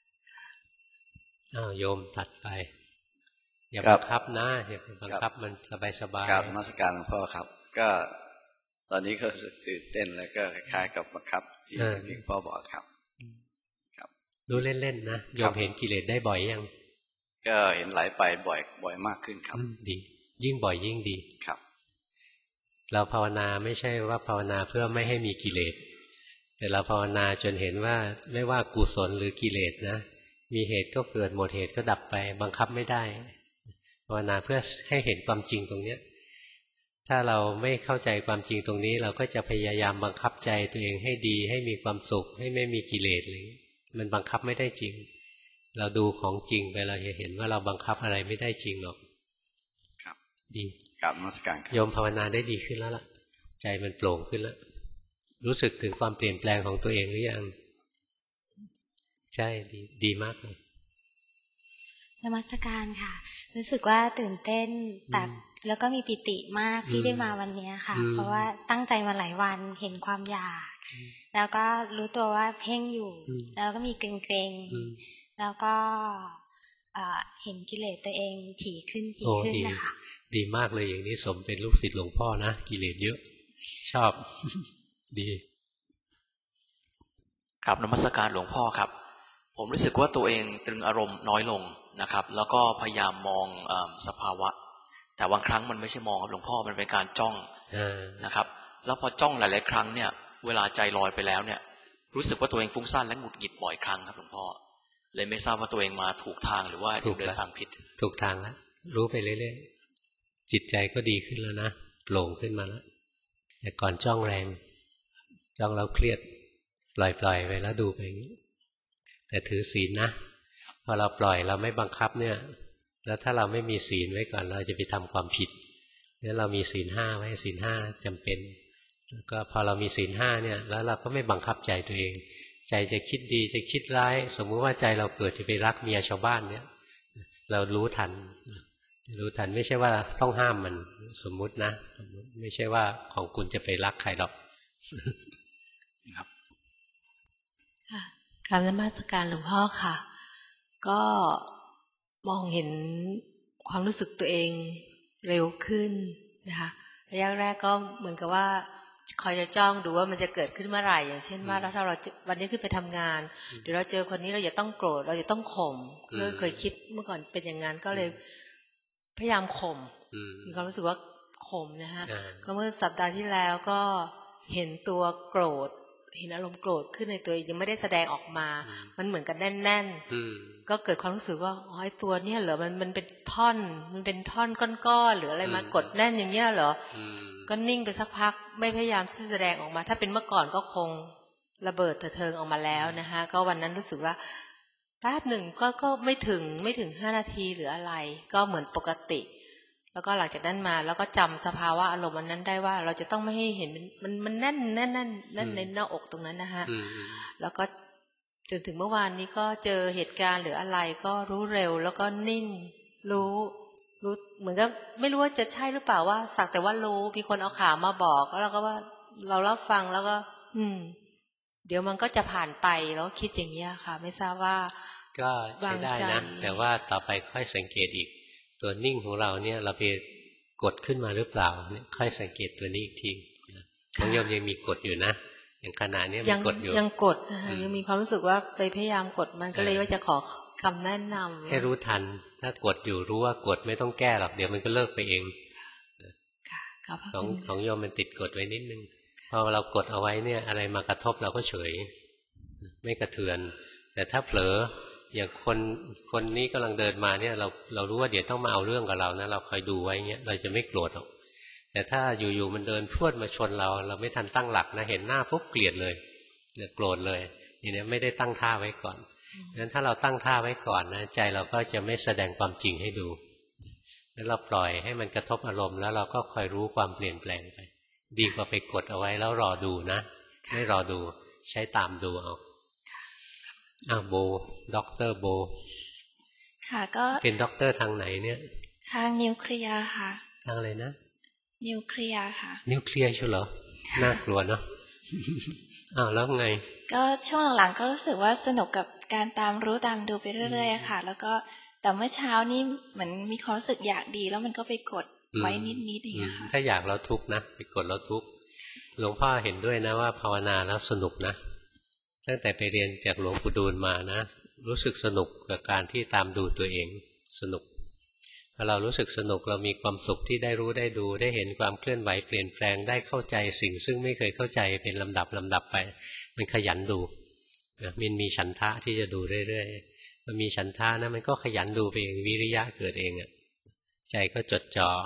อ้าวโยมตัดไปอย่าบังคับนะอย่าไปบังคับมันสบายๆกราบนมัสการหลวงพ่อครับก็ตอนนี้ก็รู้สึกตื่นเต้นแล้วก็คล้ายๆกับบังคับที่ที่พ่อบอกครับครับรู้เล่นๆนะโยมเห็นกิเลสได้บ่อยยังก็เห็นไหลไปบ่อยบ่อยมากขึ้นครับดียิ่งบ่อยยิ่งดีครับเราภาวนาไม่ใช่ว่าภาวนาเพื่อไม่ให้มีกิเลสแต่เราภาวนาจนเห็นว่าไม่ว่ากุศลหรือกิเลสนะมีเหตุก็เกิดหมดเหตุก็ดับไปบังคับไม่ได้ภาวนาเพื่อให้เห็นความจริงตรงเนี้ยถ้าเราไม่เข้าใจความจริงตรงนี้เราก็จะพยายามบังคับใจตัวเองให้ดีให้มีความสุขให้ไม่มีกิเลสเลยมันบังคับไม่ได้จริงเราดูของจริงไปเราจะเห็นว่าเราบังคับอะไรไม่ได้จริงหรอกครับดีครับนมัสการครับโยมภาวนาได้ดีขึ้นแล้วล่ะใจมันโปร่งขึ้นแล้วรู้สึกถึงความเปลี่ยนแปลงของตัวเองหรือยังใช่ดีดีมากเลยนมัสการค่ะรู้สึกว่าตื่นเต้นแต่แล้วก็มีปิติมากที่ได้มาวันนี้ค่ะเพราะว่าตั้งใจมาหลายวันเห็นความอยากแล้วก็รู้ตัวว่าเพ่งอยู่แล้วก็มีเกรงๆแล้วก็เห็นกิเลสตัวเองถี่ขึ้นถี่ขึ้นนะคะดีมากเลยอย่างนี้สมเป็นลูกศิษย์หลวงพ่อนะกิเลสเยอะชอบดีครับนมัสการหลวงพ่อครับผมรู้สึกว่าตัวเองตรึงอารมณ์น้อยลงนะครับแล้วก็พยายามมองสภาวะแต่บางครั้งมันไม่ใช่มองครับหลวงพ่อมันเป็นการจ้องนะครับแล้วพอจ้องหลายๆครั้งเนี่ยเวลาใจลอยไปแล้วเนี่ยรู้สึกว่าตัวเองฟุ้งซ่านและหงุดหงิดบ่อยครั้งครับหลวงพ่อเลยไม่ทราบว่าตัวเองมาถูกทางหรือว่าเดินทางผิดถูกทางแล้วรู้ไปเรื่อยๆจิตใจก็ดีขึ้นแล้วนะโปร่งขึ้นมาแล้วแต่ก่อนจ้องแรงจ้องเราเครียดปล่อยๆไปแล้วดูไปอย่างนี้แต่ถือศีลนะพอเราปล่อยเราไม่บังคับเนี่ยแล้วถ้าเราไม่มีศีลไว้ก่อนเราจะไปทำความผิดเนี่ยเรามีศีลห้าไว้ศีลห้าจำเป็นแล้วก็พอเรามีศีลห้าเนี่ยแล้วเราก็ไม่บังคับใจตัวเองใจจะคิดดีจะคิดร้ายสมมุติว่าใจเราเกิดจะไปรักเมียชาวบ้านเนี่ยเรารู้ทันรู้ทันไม่ใช่ว่าต้องห้ามมันสมมุตินะไม่ใช่ว่าของคุณจะไปรักใครหรอกครับค่ะกราบนมัสการหลวงพ่อค่ะก็มองเห็นความรู้สึกตัวเองเร็วขึ้นนะคะระยะแรกก็เหมือนกับว่าคอยจะจ้องดูว่ามันจะเกิดขึ้นเมื่อไหร่อย่างเช่นว่าถ้าเราวันนี้ขึ้นไปทำงานเดี๋ยวเราเจอคนนี้เราจะต้องโกรธเราจะต้องข่มก็เคยคิดเมื่อก่อนเป็นอย่างนั้นก็เลยพยายามข่มมีความรู้สึกว่าข่มนะฮะก็เมื่อสัปดาห์ที่แล้วก็เห็นตัวโกรธเห็นอารมณ์โกรธขึ้นในตัวเองยังไม่ได้แสดงออกมามันเหมือนกันแน่นๆก็เกิดความรู้สึกว่าอ๋อไอ้ตัวเนี้ยเหรอมันมันเป็นท่อนมันเป็นท่อนก้อนๆหรืออะไรมากดแน่นอย่างเงี้ยเหรอก็นิ่งไปสักพักไม่พยายามแสดงออกมาถ้าเป็นเมื่อก่อนก็คงระเบิดเถิงออกมาแล้วนะคะก็วันนั้นรู้สึกว่าแป๊บหนึ่งก็ก็ไม่ถึงไม่ถึงห้านาทีหรืออะไรก็เหมือนปกติแล้วก็หลังจากนั้นมาแล้วก็จำสภาวะอารมณ์นั้นได้ว่าเราจะต้องไม่ให้เห็นมันมันแน่นแน่นแน่นแน่นในหน้าอกตรงนั้นนะฮะแล้วก็จนถึงเมื่อวานนี้ก็เจอเหตุการณ์หรืออะไรก็รู้เร็วแล้วก็นิ่งรู้รู้เหมือนกับไม่รู้ว่าจะใช่หรือเปล่าว่าสักแต่ว่ารู้มีคนเอาข่าวมาบอกแล้วเราก็ว่าเรารับฟังแล้วก็อืมเดี๋ยวมันก็จะผ่านไปแล้วคิดอย่างนี้ค่ะไม่ทราบว่าก็ใช้ได้นะแต่ว่าต่อไปค่อยสังเกตอีกตัวนิ่งของเราเนี่ยเราไปกดขึ้นมาหรือเปล่าเนี่ยค่อยสังเกตตัวนี้อีกทีของโยมยังมีกดอยู่นะอย่างขณะนี้มันกดอยู่ยังกดนะคะยังมีความรู้สึกว่าไปพยายามกดมันก็เลยว่าจะขอคำแนะนำให้รู้ทันถ้ากดอยู่รู้ว่ากดไม่ต้องแก้หรอกเดี๋ยวมันก็เลิกไปเองของของโยมมันติดกดไว้นิดนึงพอเรากดเอาไว้เนี่ยอะไรมากระทบเราก็เฉยไม่กระเทือนแต่ถ้าเผลออย่างคนคนนี้กำลังเดินมาเนี่ยเราเรารู้ว่าเดี๋ยวต้องมาเอาเรื่องกับเรานะเราคอยดูไว้เงี้ยเราจะไม่โกรธหรอกแต่ถ้าอยู่ๆมันเดินพรวดมาชนเราเราไม่ทันตั้งหลักนะเห็นหน้าปุ๊บเกลียดเลยเนี่ยโกรธเลยอย่างนี้ไม่ได้ตั้งท่าไว้ก่อนงั้นถ้าเราตั้งท่าไว้ก่อนนะใจเราก็จะไม่แสดงความจริงให้ดูแล้วเราปล่อยให้มันกระทบอารมณ์แล้วเราก็คอยรู้ความเปลี่ยนแปลงไปดีกว่าไปกดเอาไว้แล้วรอดูนะไม่รอดูใช้ตามดูเอาอ่ะโบด็อกเตอร์โบค่ะก็เป็นด็อกเตอร์ทางไหนเนี่ยทางนิวเคลียร์ค่ะทางอะไรนะนิวเคลียร์ค่ะนิวเคลียร์ใช่เหรอน่ากลัวเนาะอ้าวแล้วไงก็ช่วงหลังๆก็รู้สึกว่าสนุกกับการตามรู้ตามดูไปเรื่อยๆค่ะแล้วก็แต่เมื่อเช้านี้เหมือนมีความรู้สึกอยากดีแล้วมันก็ไปกดไว้นิดๆอย่างเงี้ยค่ะถ้าอยากแล้วทุกข์นะไปกดแล้วทุกข์หลวงพ่อเห็นด้วยนะว่าภาวนาแล้วสนุกนะตั้งแต่ไปเรียนจากหลวงปู่ดูลมานะรู้สึกสนุกกับการที่ตามดูตัวเองสนุกพอเรารู้สึกสนุกเรามีความสุขที่ได้รู้ได้ดูได้เห็นความเคลื่อนไหวเปลี่ยนแปลงได้เข้าใจสิ่งซึ่งไม่เคยเข้าใจเป็นลำดับลำดับไปมันขยันดูนะมันมีฉันทะที่จะดูเรื่อยๆมันมีฉันทะนะมันก็ขยันดูไปเองวิริยะเกิดเองอ่ะใจก็จดจ่อ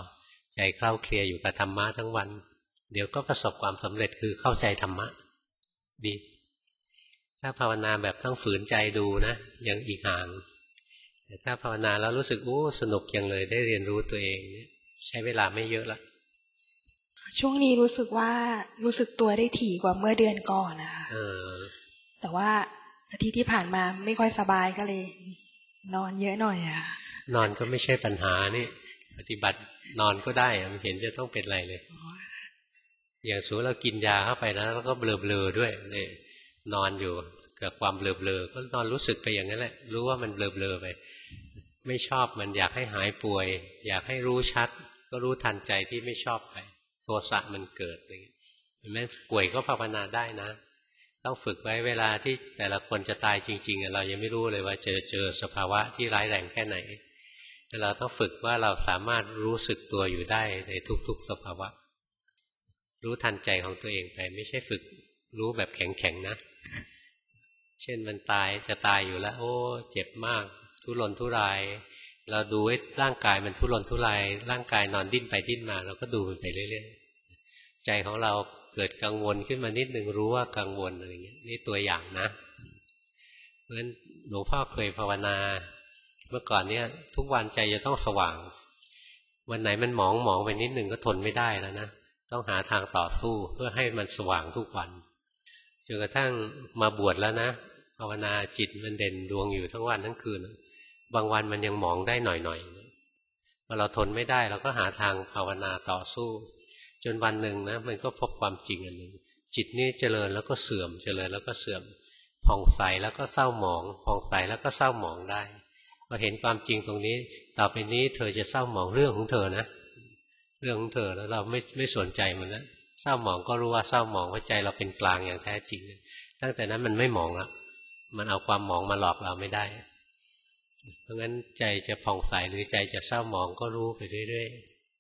ใจเคล้าเคลียอยู่กับธรรมะทั้งวันเดี๋ยวก็ประสบความสำเร็จคือเข้าใจธรรมะดีถ้าภาวนาแบบต้องฝืนใจดูนะยังอีกห่างแต่ถ้าภาวนาแล้วรู้สึกโอ้สนุกอย่างเลยได้เรียนรู้ตัวเองใช้เวลาไม่เยอะละช่วงนี้รู้สึกว่ารู้สึกตัวได้ถี่กว่าเมื่อเดือนก่อนนะคะแต่ว่าอาทิตย์ที่ผ่านมาไม่ค่อยสบายก็เลยนอนเยอะหน่อยอะนอนก็ไม่ใช่ปัญหานี่ปฏิบัตินอนก็ได้ไม่เห็นจะต้องเป็นไรเลยอย่างสูเรากินยาเข้าไปนะแล้วก็เบลอๆด้วยนี่นอนอยู่กับความเบลอๆก็นอนรู้สึกไปอย่างนั้นแหละรู้ว่ามันเบลอๆไปไม่ชอบมันอยากให้หายป่วยอยากให้รู้ชัดก็รู้ทันใจที่ไม่ชอบไปโทสะมันเกิดอะไรอย่างนี้เห็นไหมป่วยก็ภาวนาได้นะต้องฝึกไว้เวลาที่แต่ละคนจะตายจริงๆเรายังไม่รู้เลยว่าเจอเจอสภาวะที่ร้ายแรงแค่ไหนเราต้องฝึกว่าเราสามารถรู้สึกตัวอยู่ได้ในทุกๆสภาวะรู้ทันใจของตัวเองไปไม่ใช่ฝึกรู้แบบแข็งๆนะเช่นมันตายจะตายอยู่แล้วโอ้เจ็บมากทุรนทุรายเราดูให้ร่างกายมันทุรนทุรายร่างกายนอนดิ้นไปดิ้นมาเราก็ดูมันไปเรื่อยๆใจของเราเกิดกังวลขึ้นมานิดนึงรู้ว่ากังวลอะไรเงี้ยนี่ตัวอย่างนะเพราะฉะนั้นหลวงพ่อเคยภาวนาเมื่อก่อนเนี้ยทุกวันใจจะต้องสว่างวันไหนมันหมองหมองไปนิดนึงก็ทนไม่ได้แล้วนะต้องหาทางต่อสู้เพื่อให้มันสว่างทุกวันจนกระทั่งมาบวชแล้วนะภาวนาจิตมันเด่นดวงอยู่ทั้งวันทั้งคืนบางวันมันยังหมองได้หน่อยๆพอเราทนไม่ได้เราก็หาทางภาวนาต่อสู้จนวันหนึ่งนะมันก็พบความจริงอันหนึ่งจิตนี่เจริญแล้วก็เสื่อมเจริญแล้วก็เสื่อมผ่องใสแล้วก็เศร้าหมองผ่องใสแล้วก็เศร้าหมองได้พอเห็นความจริงตรงนี้ต่อไปนี้เธอจะเศร้าหมองเรื่องของเธอนะเรื่องของเธอแล้วเราไม่ไม่สนใจมันนะเศร้าหมองก็รู้ว่าเศร้าหมองเพราะใจเราเป็นกลางอย่างแท้จริงตั้งแต่นั้นมันไม่หมองละมันเอาความหมองมาหลอกเราไม่ได้เพราะงั้นใจจะผ่องใสหรือใจจะเศร้าหมองก็รู้ไปเรื่อย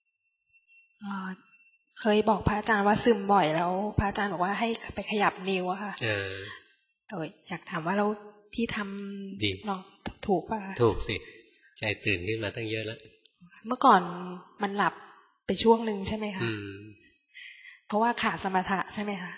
ๆเคยบอกพระอาจารย์ว่าซึมบ่อยแล้วพระอาจารย์บอกว่าให้ไปขยับนิ้วอะค่ะเออเอออยากถามว่าเราที่ทำลองถูกป่ะถูกสิใจตื่นขึ้นมาตั้งเยอะแล้วเมื่อก่อนมันหลับไปช่วงหนึ่งใช่ไหมคะเพราะว่าขาดสมถะใช่ไหมคะ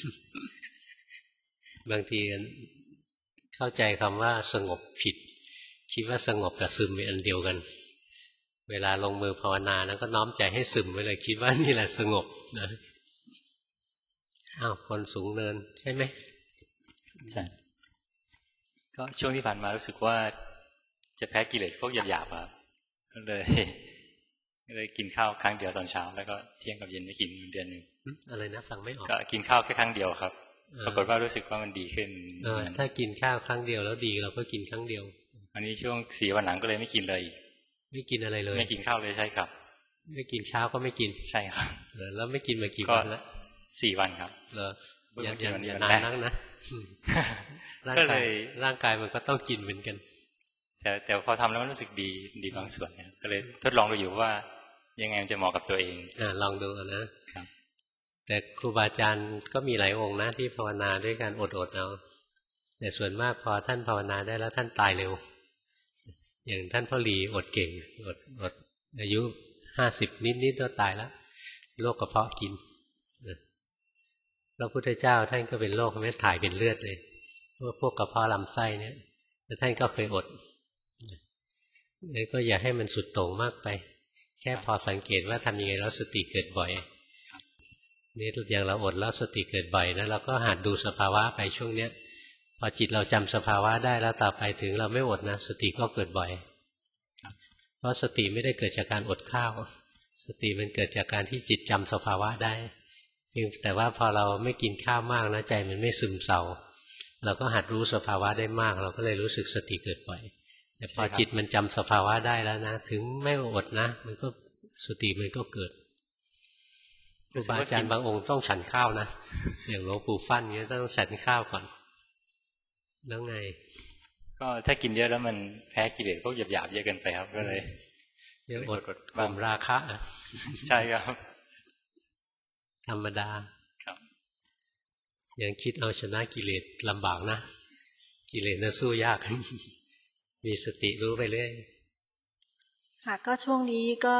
บางทีเข้าใจคำว่าสงบผิดคิดว่าสงบกับซึมเป็นอันเดียวกันเวลาลงมือภาวนานะก็น้อมใจให้ซึมไว้เลยคิดว่านี่แหละสงบนะอ้าวคนสูงเนินใช่ไหมใช่ก็ช่วงที่ผ่านมารู้สึกว่าจะแพ้กิเลสพวกหยาบๆครับก็เลยก็เลยกินข้าวครั้งเดียวตอนเช้าแล้วก็เที่ยงกับเย็นไม่กินเดือนนึงอะไรนะฟังไม่ออกก็กินข้าวแค่ครั้งเดียวครับปรากฏว่ารู้สึกว่ามันดีขึ้นเออถ้ากินข้าวครั้งเดียวแล้วดีเราก็กินครั้งเดียวอันนี้ช่วงสี่วันหลังก็เลยไม่กินเลยไม่กินอะไรเลยไม่กินข้าวเลยใช่ครับไม่กินเช้าก็ไม่กินใช่ครับแล้วไม่กินมากี่วันแล้วสี่วันครับเหรออย่างอย่างนานนักนะก็เลยร่างกายมันก็ต้องกินเหมือนกันแต่แต่พอทำแล้วมันรู้สึกดีดีบางส่วนเนี่ยก็เลยทดลองดูอยู่ว่ายังไงมันจะเหมาะกับตัวเองอ่าลองดูนะครับแต่ครูบาอาจารย์ก็มีหลายองค์นะที่ภาวนาด้วยการอดอดเอาแต่ส่วนมากพอท่านภาวนาได้แล้วท่านตายเร็วอย่างท่านพ่อหลีอดเก่งอดอดอายุห้าสิบนิดๆก็ตายแล้วโรคกระเพาะกินพระพุทธเจ้าท่านก็เป็นโรคไม่ถ่ายเป็นเลือดเลยพวกพวกกระเพาะลำไส้เนี่ยแต่ท่านก็เคยอดเลยก็อย่าให้มันสุดโต่งมากไปแค่พอสังเกตว่าทำยังไงแล้วสติเกิดบ่อยนี่อย่างเราอดแล้วสติเกิดบ่อยนะเราก็หัดดูสภาวะไปช่วงเนี้ยพอจิตเราจำสภาวะได้แล้วต่อไปถึงเราไม่อดนะสติก็เกิดบ่อยเพราะสติไม่ได้เกิดจากการอดข้าวสติมันเกิดจากการที่จิตจำสภาวะได้เพียงแต่ว่าพอเราไม่กินข้าวมากนะใจมันไม่ซึมเศร้าเราก็หัดรู้สภาวะได้มากเราก็เลยรู้สึกสติเกิดบ่อยแต่พอจิตมันจำสภาวะได้แล้วนะถึงไม่อดนะมันก็สติมันก็เกิดครูบาอาจารย์บางองค์ต้องฉันข้าวนะอย่างหลวงปู่ฟั่นเงี้ยต้องฉันข้าวก่อนแล้วไงก็ถ้ากินเยอะแล้วมันแพ้กิเลสพวกหยาบๆเยอะเกินไปครับก็เลยเรียกอดความราคะใช่ครับธรรมดาครับยังคิดเอาชนะกิเลสลำบากนะกิเลสน่ะสู้ยากมีสติรู้ไปเรื่อยค่ะก็ช่วงนี้ก็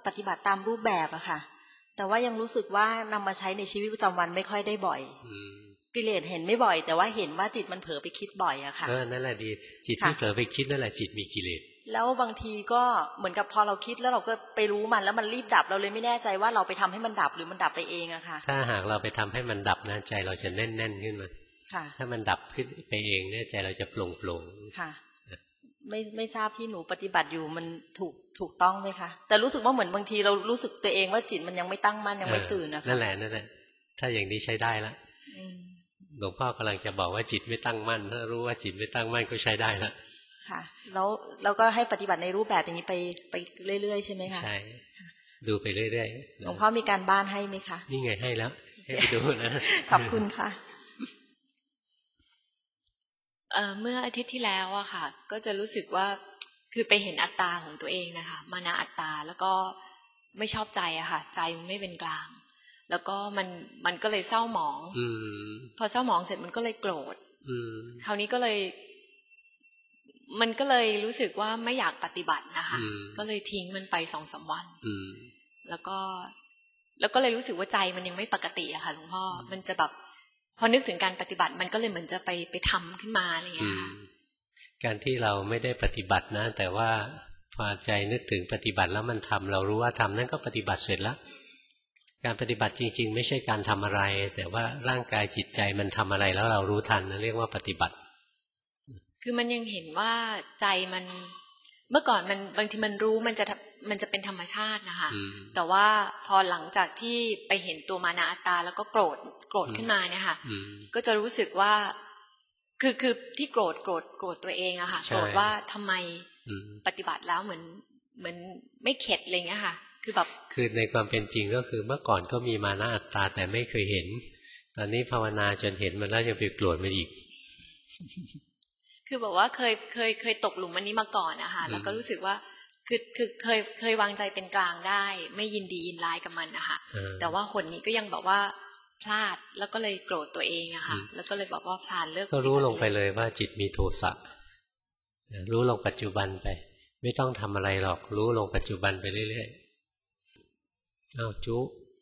ปฏิบัติตามรูปแบบอะค่ะแต่ว่ายังรู้สึกว่านำมาใช้ในชีวิตประจำวันไม่ค่อยได้บ่อยกิเลสเห็นไม่บ่อยแต่ว่าเห็นว่าจิตมันเผลอไปคิดบ่อยอะค่ะเออนั่นแหละดีจิตที่เผลอไปคิดนั่นแหละจิตมีกิเลสแล้วบางทีก็เหมือนกับพอเราคิดแล้วเราก็ไปรู้มันแล้วมันรีบดับเราเลยไม่แน่ใจว่าเราไปทำให้มันดับหรือมันดับไปเองอะค่ะถ้าหากเราไปทำให้มันดับนะใจเราจะแน่นแน่นขึ้นมาถ้ามันดับขึ้นไปเองเนี่ยใจเราจะโปร่งโปร่งค่ะไม่ไม่ทราบที่หนูปฏิบัติอยู่มันถูกถูกต้องไหมคะแต่รู้สึกว่าเหมือนบางทีเรารู้สึกตัวเองว่าจิตมันยังไม่ตั้งมั่นยังไม่ตื่นนะคะนั่นแหละนั่นแหละถ้าอย่างนี้ใช้ได้แล้วหลวงพ่อกำลังจะบอกว่าจิตไม่ตั้งมั่นถ้ารู้ว่าจิตไม่ตั้งมั่นก็ใช้ได้แล้วค่ะแล้วเราก็ให้ปฏิบัติในรูปแบบอย่างนี้ไปไปเรื่อยๆใช่ไหมคะใช่ดูไปเรื่อยๆหลวงพ่อมีการบ้านให้ไหมคะนี่ไงให้แล้วให้ไปดูนะขอบคุณค่ะเมื่ออาทิตย์ที่แล้วอะค่ะก็จะรู้สึกว่าคือไปเห็นอัตตาของตัวเองนะคะมานะอัตตาแล้วก็ไม่ชอบใจอะค่ะใจมันไม่เป็นกลางแล้วก็มันมันก็เลยเศร้าหมองพอเศร้าหมองเสร็จมันก็เลยโกรธคราวนี้ก็เลยมันก็เลยรู้สึกว่าไม่อยากปฏิบัตินะคะก็เลยทิ้งมันไปสองสามวันแล้วก็แล้วก็เลยรู้สึกว่าใจมันยังไม่ปกติอะค่ะหลวงพ่อมันจะแบบพอนึกถึงการปฏิบัติมันก็เลยเหมือนจะไปไปทำขึ้นมาอะไรอย่างเงี้ยการที่เราไม่ได้ปฏิบัตินะแต่ว่าพอใจนึกถึงปฏิบัติแล้วมันทำเรารู้ว่าทำนั่นก็ปฏิบัติเสร็จแล้วการปฏิบัติจริงๆไม่ใช่การทำอะไรแต่ว่าร่างกายจิตใจมันทำอะไรแล้วเรารู้ทันนั่นเรียกว่าปฏิบัติคือมันยังเห็นว่าใจมันเมื่อก่อนมันบางทีมันรู้มันจะมันจะเป็นธรรมชาตินะคะแต่ว่าพอหลังจากที่ไปเห็นตัวมานะอัตตาแล้วก็โกรธโกรธขึ้นมาเนี่ยค่ะก็จะรู้สึกว่าคือคือที่โกรธโกรธโกรธตัวเองอะค่ะโกรธว่าทำไมปฏิบัติแล้วเหมือนเหมือนไม่เข็ดอะไรเงี้ยค่ะคือแบบคือในความเป็นจริงก็คือเมื่อก่อนก็มีมานะอัตตาแต่ไม่เคยเห็นตอนนี้ภาวนาจนเห็นมันแล้วยังไปโกรธมันอีกคือบอกว่าเคยเคยเคยตกหลุมอันนี้มาก่อนนะคะแล้วก็รู้สึกว่าคือคือเคยเคยวางใจเป็นกลางได้ไม่ยินดียินร้ายกับมันนะคะแต่ว่าคนนี้ก็ยังบอกว่าพลาดแล้วก็เลยโกรธตัวเองอะค่ะแล้วก็เลยบอกว่าพลาดเลิกก็รู้ลงไปเลยว่าจิตมีโทสะรู้ลงปัจจุบันไปไม่ต้องทำอะไรหรอกรู้ลงปัจจุบันไปเรื่อยๆเอาจุ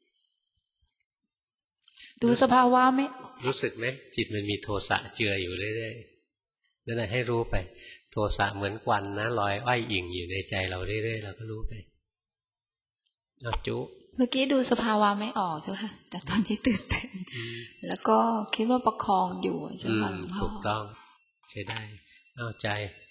ดูสภาวะไหมรู้สึกไหมจิตมันมีโทสะเจืออยู่เรื่อยๆนั่นแหละให้รู้ไปโทสะเหมือนควันนะลอยอ้อยอิ่งอยู่ในใจเราเรื่อยๆเราก็รู้ไปเอาจุเมื่อกี้ดูสภาวะไม่ออกใช่ไหมแต่ตอนนี้ตื่นเต้นแล้วก็คิดว่าประคองอยู่ใช่ไหมถูกต้องใช้ได้เอาใจ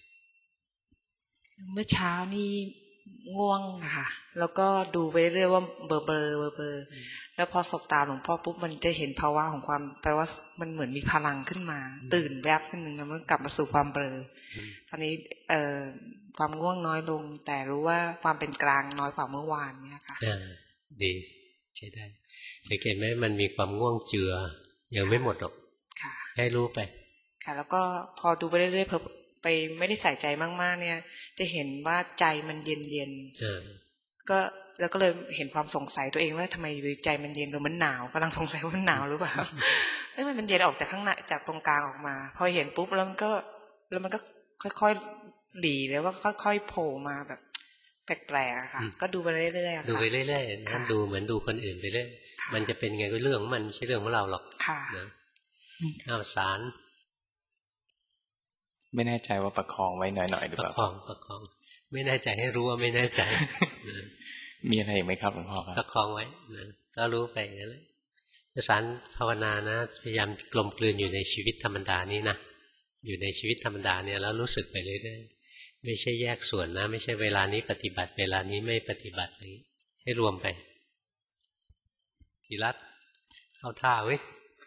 เมื่อเช้านี่ง่วงค่ะแล้วก็ดูไปเรื่อยว่าเบอร์เบอร์เบอร์เบอร์แล้วพอสบตาหลวงพ่อปุ๊บมันจะเห็นภาวะของความแปลว่ามันเหมือนมีพลังขึ้นมาตื่นแวบขึ้นหนึ่งแล้วมันกลับมาสู่ความเบลอตอนนี้เอ่อความง่วงน้อยลงแต่รู้ว่าความเป็นกลางน้อยกว่าเมื่อวานเนี่ยค่ะดีใช่ได้สังเกตไหมมันมีความง่วงเจือยังไม่หมดหรอกให้รู้ไปค่ะแล้วก็พอดูไปเรื่อยๆเพิ่มไปไม่ได้ใส่ใจมากๆเนี่ยจะเห็นว่าใจมันเย็นเย็นก็แล้วก็เลยเห็นความสงสัยตัวเองว่าทำไมใจมันเย็นหรือมันหนาวกำลังสงสัยว่ามันหนาวหรือเปล่าเอ้ยมันเย็นออกจากข้างในจากตรงกลางออกมาพอเห็นปุ๊บแล้วมันก็แล้วมันก็ค่อยๆหลีแล้วก็ค่อยๆโผล่มาแบบแปลกๆค่ะก็ดูไปเรื่อยๆดูไปเรื่อยๆนั่นดูเหมือนดูคนอื่นไปเรื่อยมันจะเป็นไงก็เรื่องมันไม่ใช่เรื่องของเราหรอกนะเอาสารไม่แน่ใจว่าประคองไว้หน่อยๆหรือเปล่าประคองประคองไม่แน่ใจให้รู้ว่าไม่แน่ใจมีอะไรอีกไหมครับหลวงพ่อครับประคองไว้นะก็รู้ไปนั่นแหละสารภาวนานะพยายามกลมกลืนอยู่ในชีวิตธรรมดานี้นะอยู่ในชีวิตธรรมดาเนี่ยแล้วรู้สึกไปเรื่อยๆไม่ใช่แยกส่วนนะไม่ใช่เวลานี้ปฏิบัติเวลานี้ไม่ปฏิบัติอะไรให้รวมไปจิรัตเข้าท่าเว้ย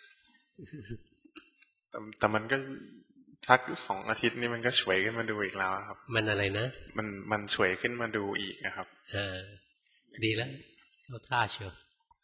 แต่แต่มันก็ทักสองอาทิตย์นี้มันก็ฉวยขึ้นมาดูอีกแล้วครับมันอะไรนะมันมันฉวยขึ้นมาดูอีกนะครับเออดีแล้วเข้าท่าเชียว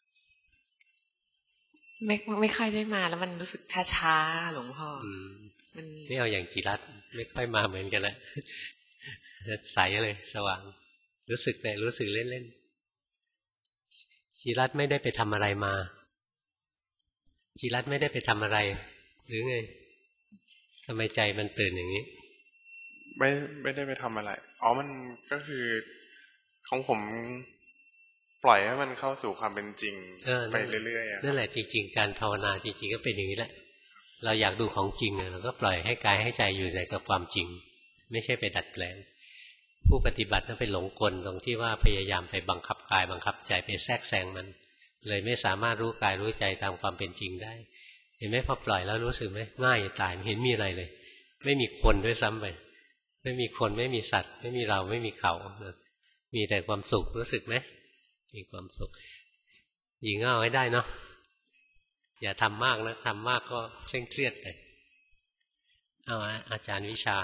ไม่ไม่ค่อยได้มาแล้วมันรู้สึกช้าๆหลวงพ่อมันไม่เอาอย่างจิรัตไม่ค่อยมาเหมือนกันแหละใสเลยสว่างรู้สึกแต่รู้สึกเล่นๆจิรัตไม่ได้ไปทำอะไรมาจิรัตไม่ได้ไปทำอะไรหรือไงทำไมใจมันตื่นอย่างนี้ไม่ไม่ได้ไปทำอะไรอ๋อมันก็คือของผมปล่อยให้มันเข้าสู่ความเป็นจริงไปเรื่อยๆนั่นแหละจริงๆการภาวนาจริงๆก็เป็นอย่างนี้แหละเราอยากดูของจริงเราก็ปล่อยให้กายให้ใจอยู่ในกับความจริงไม่ใช่ไปดัดแปลงผู้ปฏิบัตินั้นไปหลงกลตรงที่ว่าพยายามไปบังคับกายบังคับใจไปแทรกแซงมันเลยไม่สามารถรู้กายรู้ใจตามความเป็นจริงได้เห็นไหมพอปล่อยแล้วรู้สึกไหมง่ายตายไม่เห็นมีอะไรเลยไม่มีคนด้วยซ้ำไปไม่มีคนไม่มีสัตว์ไม่มีเราไม่มีเขามีแต่ความสุขรู้สึกไหมมีความสุขหญิงเอาให้ได้เนาะอย่าทำมากนะทำมากก็เคร่งเครียดเลยเอาอาจารย์วิชา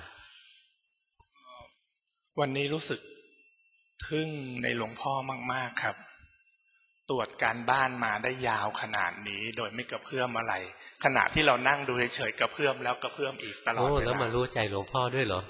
วันนี้รู้สึกทึ่งในหลวงพ่อมากๆครับตรวจการบ้านมาได้ยาวขนาดนี้โดยไม่กระเพื่อมอะไรขณะที่เรานั่งดูเฉยๆกระเพื่อมแล้วกระเพื่อมอีกตลอดเวลาโอ้แล้วมารู้ใจหลวงพ่อด้วยเหรอ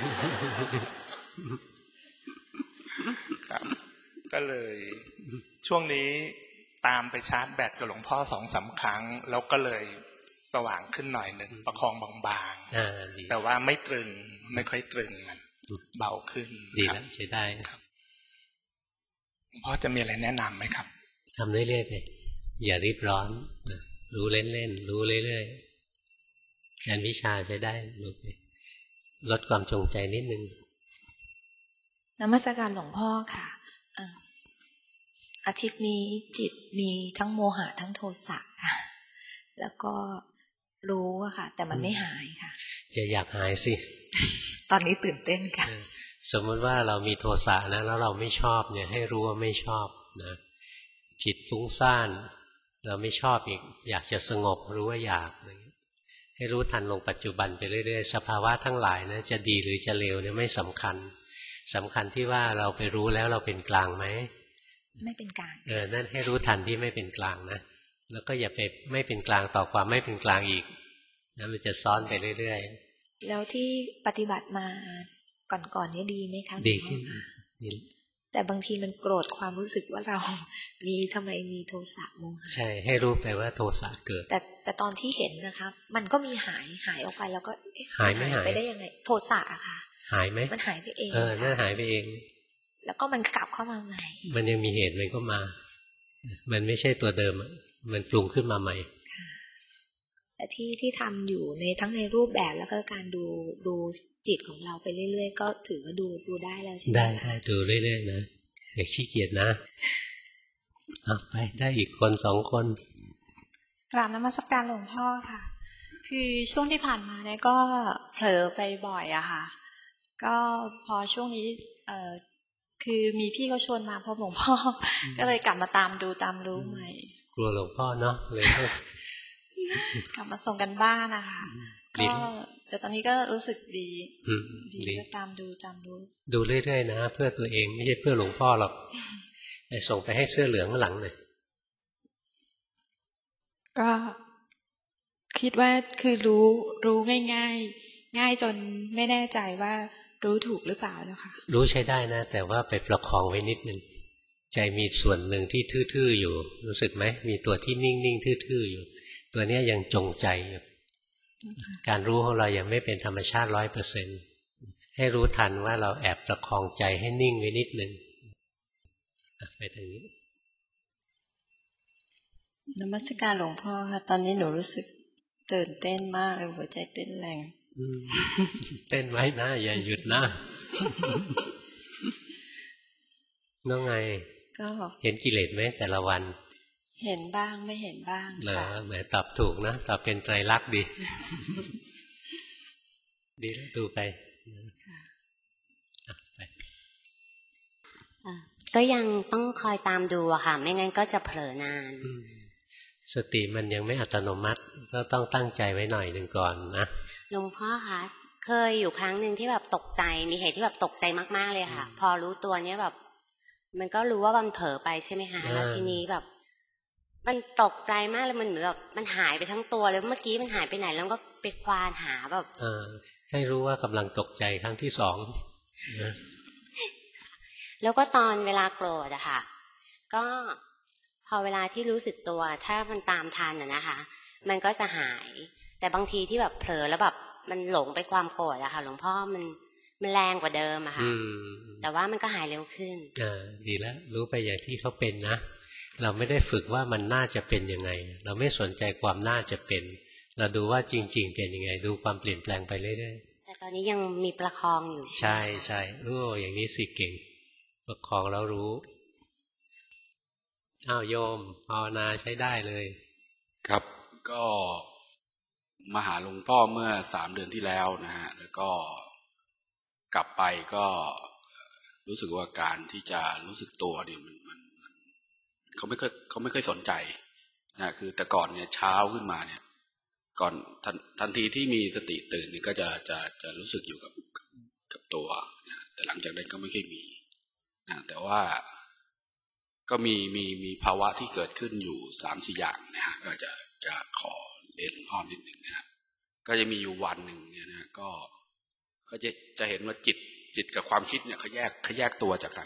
ครับก็เลยช่วงนี้ตามไปชาร์จแบตกับหลวงพ่อสองสามครั้งแล้วก็เลยสว่างขึ้นหน่อยหนึ่งประคองบางๆแต่ว่าไม่ตรึงไม่ค่อยตรึงมันเบาขึ้นดีแล้วใช้ได้ครับหลวงพ่อจะมีอะไรแนะนำไหมครับทำเรื่อยๆไปอย่ารีบร้อนรู้เล่นๆรู้เรื่อยๆการวิชาใช้ได้รู้ไปลดความจงใจนิดนึงนมัสการหลวงพ่อค่ะอาทิตย์นี้จิตมีทั้งโมหะทั้งโทสะค่ะแล้วก็รู้อะค่ะแต่มันไม่หายค่ะจะอยากหายสิตอนนี้ตื่นเต้นค่ะสมมติว่าเรามีโทสะนะแล้วเราไม่ชอบเนี่ยให้รู้ว่าไม่ชอบนะจิตฟุ้งซ่านเราไม่ชอบอีกอยากจะสงบรู้ว่าอยากให้รู้ทันลงปัจจุบันไปเรื่อยๆสภาวะทั้งหลายนะจะดีหรือจะเลวเนี่ยไม่สำคัญสำคัญที่ว่าเราไปรู้แล้วเราเป็นกลางไหมไม่เป็นกลางเออนั่นให้รู้ทันที่ไม่เป็นกลางนะแล้วก็อย่าไปไม่เป็นกลางต่อความไม่เป็นกลางอีกนะมันจะซ้อนไปเรื่อยๆแล้วที่ปฏิบัติมาก่อนๆนี้ดีไหมคะดีขึ้นแต่บางทีมันโกรธความรู้สึกว่าเรามีทำไมมีโทสะโมหะใช่ให้รู้ไปว่าโทสะเกิดแต่แต่ตอนที่เห็นนะครับมันก็มีหายหายออกไปแล้วก็หายไม่หายไปได้ยังไงโทสะอะค่ะหายไหมมันหายไปเองเออนั่นหายไปเองแล้วก็มันกลับเข้ามาใหม่มันยังมีเหตุมันก็มามันไม่ใช่ตัวเดิมมันปรุงขึ้นมาใหม่แต่ที่ที่ทำอยู่ในทั้งในรูปแบบแล้วก็การดูดูจิตของเราไปเรื่อยๆก็ถือว่าดูดูได้แล้วใช่ไหมได้ได้ดูเรื่อยๆนะอย่าขี้เกียจนะเอาไปได้อีกคนสองคนกราบนมัสการหลวงพ่อค่ะคือช่วงที่ผ่านมาเนี่ยก็เผลอไปบ่อยอะค่ะก็พอช่วงนี้เอ่อคือมีพี่เขาชวนมาพบหลวงพ่อก็เลยกลับมาตามดูตามรู้ใหม่กลัวหลวงพ่อเนาะเลยกลับมาส่งกันบ้านนะคะก็แต่ตอนนี้ก็รู้สึกดีดีก็ตามดูตามดูดูเรื่อยๆนะเพื่อตัวเองไม่ใช่เพื่อหลวงพ่อหรอกไปส่งไปให้เสื้อเหลืองข้างหลังหน่อยก็คิดว่าคือรู้รู้ง่ายๆง่ายจนไม่แน่ใจว่ารู้ถูกหรือเปล่าเจ้าค่ะรู้ใช้ได้นะแต่ว่าไปประคองไว้นิดนึงใจมีส่วนหนึ่งที่ทื่อๆอยู่รู้สึกไหมมีตัวที่นิ่งๆทื่อๆอยู่ตัวนี้ยังจงใจอยู่การรู้ของเรายังไม่เป็นธรรมชาติร้อยเปอร์เซ็นต์ให้รู้ทันว่าเราแอบประคองใจให้นิ่งไว้นิดนึงไปทางนี้นมัสการหลวงพ่อค่ะตอนนี้หนูรู้สึกตื่นเต้นมากเลยหัวใจเต้นแรงเต้นไว้นะอย่าหยุดนะน้องไงก็เห็นกิเลสไหมแต่ละวันเห็นบ้างไม่เห็นบ้างเหรอแหมตอบถูกนะตอบเป็นไตรลักษณ์ดีดีแล้วดูไปก็ยังต้องคอยตามดูอะค่ะไม่งั้นก็จะเผลอนานสติมันยังไม่อัตโนมัติก็ต้องตั้งใจไว้หน่อยหนึ่งก่อนนะหลวงพ่อคะเคยอยู่ครั้งหนึ่งที่แบบตกใจมีเหตุที่แบบตกใจมากๆเลยค่ะพอรู้ตัวเนี้ยแบบมันก็รู้ว่ามันเผลอไปใช่ไหมคะแล้วทีนี้แบบมันตกใจมากเลยมันเหมือนแบบมันหายไปทั้งตัวเลยเมื่อกี้มันหายไปไหนแล้วก็ไปควานหาแบบเออให้รู้ว่ากำลังตกใจครั้งที่สองแล้วก็ตอนเวลาโกรธอะค่ะก็พอเวลาที่รู้สึกตัวถ้ามันตามทันอะนะคะมันก็จะหายแต่บางทีที่แบบเผลอแล้วแบบมันหลงไปความโกรธอะค่ะหลวงพ่อมันมันแรงกว่าเดิมอะค่ะแต่ว่ามันก็หายเร็วขึ้นอ่าดีแล้วรู้ไปอย่างที่เขาเป็นนะเราไม่ได้ฝึกว่ามันน่าจะเป็นยังไงเราไม่สนใจความน่าจะเป็นเราดูว่าจริงๆเป็นยังไงดูความเปลี่ยนแปลงไปเรื่อยๆแต่ตอนนี้ยังมีประคองอยู่ใช่ใช่โอ้อย่างนี้สิเก่งประคองแล้วรู้อ้าวโยมภาวนาใช้ได้เลยครับก็มาหาหลวงพ่อเมื่อสามเดือนที่แล้วนะฮะแล้วก็กลับไปก็รู้สึกว่าการที่จะรู้สึกตัวเนี่ยมันมันเขาไม่ค่อยเขาไม่ค่อยสนใจนะคือแต่ก่อนเนี่ยเช้าขึ้นมาเนี่ยก่อนทันทันทีที่มีสติตื่นเนี่ยก็จะจะจะรู้สึกอยู่กับกับตัวนะแต่หลังจากนั้นก็ไม่ค่อยมีนะแต่ว่าก็มีมีมีภาวะที่เกิดขึ้นอยู่สามสี่อย่างนะฮะก็จะจะขอเรียนหลวงพ่อนิดหนึ่งนะฮะก็จะมีอยู่วันหนึ่งเนี่ยนะก็ก็จะจะเห็นว่าจิตจิตกับความคิดเนี่ยเขาแยกเขาแยกตัวจากกัน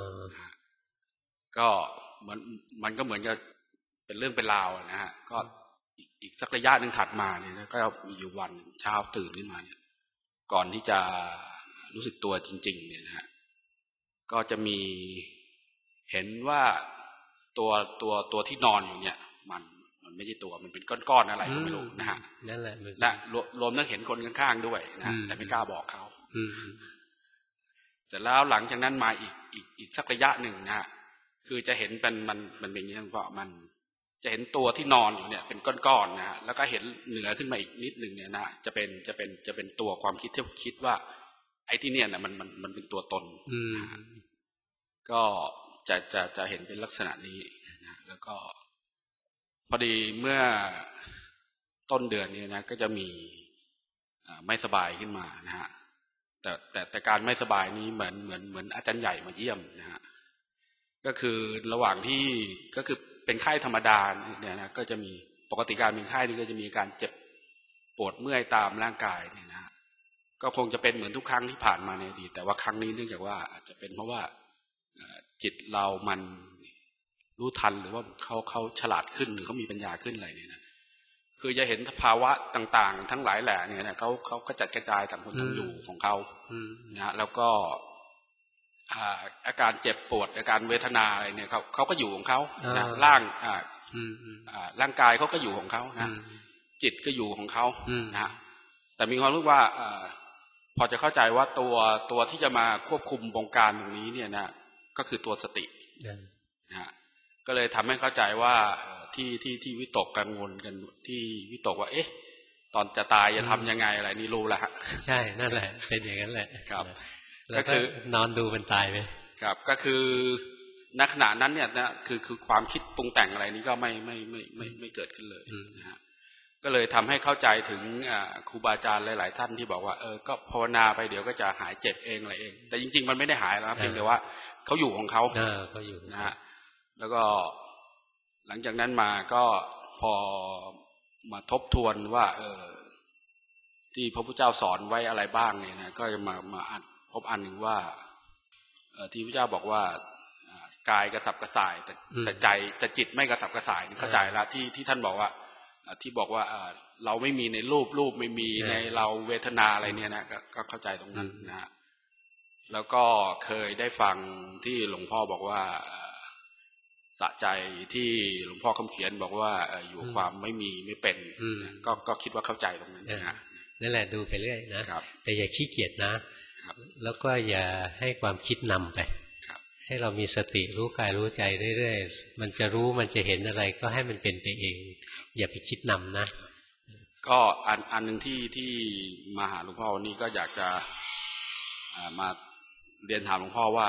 ก็มันมันก็เหมือนกับเป็นเรื่องเป็นราวนะฮะก็อีกอีกสักระยะหนึ่งถัดมาเนี่ยก็มีอยู่วันเช้าตื่นขึ้นมาเนี่ยก่อนที่จะรู้สึกตัวจริงๆเนี่ยนะฮะก็จะมีเห็นว่าตัวตัวตัวที่นอนอยู่เนี่ยมันมันไม่ใช่ตัวมันเป็นก้อนๆอะไรก็ไม่รู้นะฮะนั่นแหละและรวมทั้งเห็นคนข้างๆด้วยนะแต่ไม่กล้าบอกเขาเสร็จแล้วหลังจากนั้นมาอีกอีกอีกสักระยะหนึ่งนะฮะคือจะเห็นเป็นมันมันเป็นอย่างนี้เพราะมันจะเห็นตัวที่นอนอยู่เนี่ยเป็นก้อนๆนะฮะแล้วก็เห็นเหนือขึ้นมาอีกนิดหนึ่งเนี่ยนะจะเป็นจะเป็นจะเป็นตัวความคิดที่คิดว่าไอ้ที่เนี่ยนะมันมันมันเป็นตัวตนก็จะจะจะเห็นเป็นลักษณะนี้นะแล้วก็พอดีเมื่อต้นเดือนนี้นะก็จะมีไม่สบายขึ้นมานะฮะแต่แต่แต่การไม่สบายนี้เหมือนเหมือนเหมือนอาจารย์ใหญ่มาเยี่ยมนะฮะก็คือระหว่างที่ก็คือเป็นไข้ธรรมดาเนี่ยนะก็จะมีปกติการเป็นไข้นี่ก็จะมีการเจ็บปวดเมื่อยตามร่างกายเนี่ยนะก็คงจะเป็นเหมือนทุกครั้งที่ผ่านมาในอดีตแต่ว่าครั้งนี้เนื่องจากว่าอาจจะเป็นเพราะว่าจิตเรามันรู้ทันหรือว่าเขาเขาฉลาดขึ้นหรือเขามีปัญญาขึ้นอะไรเนี่ยนะคือจะเห็นภาวะต่างๆทั้งหลายแหล่เนี่ยนะเขาเขาก็จัดกระจายต่างคนต่างอยู่ของเขานะแล้วก็อาการเจ็บปวดอาการเวทนาอะไรเนี่ยเขาเขาก็อยู่ของเขานะร่างร่างกายเขาก็อยู่ของเขานะจิตก็อยู่ของเขานะแต่มีความรู้ว่าพอจะเข้าใจว่าตัวตัวที่จะมาควบคุมบงการตรงนี้เนี่ยนะก็คือตัวสตินะฮะก็เลยทำให้เข้าใจว่าที่ที่ที่วิตกกังวลกันที่วิตกว่าเอ๊ะตอนจะตายจะทำยังไงอะไรนี่รู้แล้วฮะใช่นั่นแหละเป็นอย่างนั้นแหละครับก็คือนอนดูมันตายไปครับก็คือณขณะนั้นเนี่ยนะคือคือความคิดปรุงแต่งอะไรนี้ก็ไม่ไม่ไม่ไม่ไม่เกิดขึ้นเลยนะฮะก็เลยทำให้เข้าใจถึงครูบาอาจารย์หลายๆท่านที่บอกว่าเออก็ภาวนาไปเดี๋ยวก็จะหายเจ็บเองอะไรเองแต่จริงๆมันไม่ได้หายแล้วเพียงแต่ว่าเขาอยู่ของเขาเขาอยู่นะฮะแล้วก็หลังจากนั้นมาก็พอมาทบทวนว่าเออที่พระพุทธเจ้าสอนไว้อะไรบ้างเนี่ยนะก็จะมามาพบอันหนึ่งว่าที่พระเจ้าบอกว่ากายกระสับกระส่ายแต่แต่ใจแต่จิตไม่กระสับกระส่ายเข้าใจแล้วที่ที่ท่านบอกว่าที่บอกว่าเราไม่มีในรูปรูปไม่มีในเราเวทนาอะไรเนี่ยนะก็เข้าใจตรงนั้นนะฮะแล้วก็เคยได้ฟังที่หลวงพ่อบอกว่าสะใจที่หลวงพ่อคำเขียนบอกว่าอยู่ความไม่มีไม่เป็นก็ก็คิดว่าเข้าใจตรงนั้นนะฮะนั่นแหละดูไปเรื่อยนะแต่อย่าขี้เกียจนะแล้วก็อย่าให้ความคิดนำไปให้เรามีสติรู้กายรู้ใจเรื่อยๆมันจะรู้มันจะเห็นอะไรก็ให้มันเป็นไปเองอย่าไปคิดนำนะก็อันอันหนึ่งที่ที่มาหาหลวงพ่อวันนี้ก็อยากจะมาเรียนถามหลวงพ่อว่า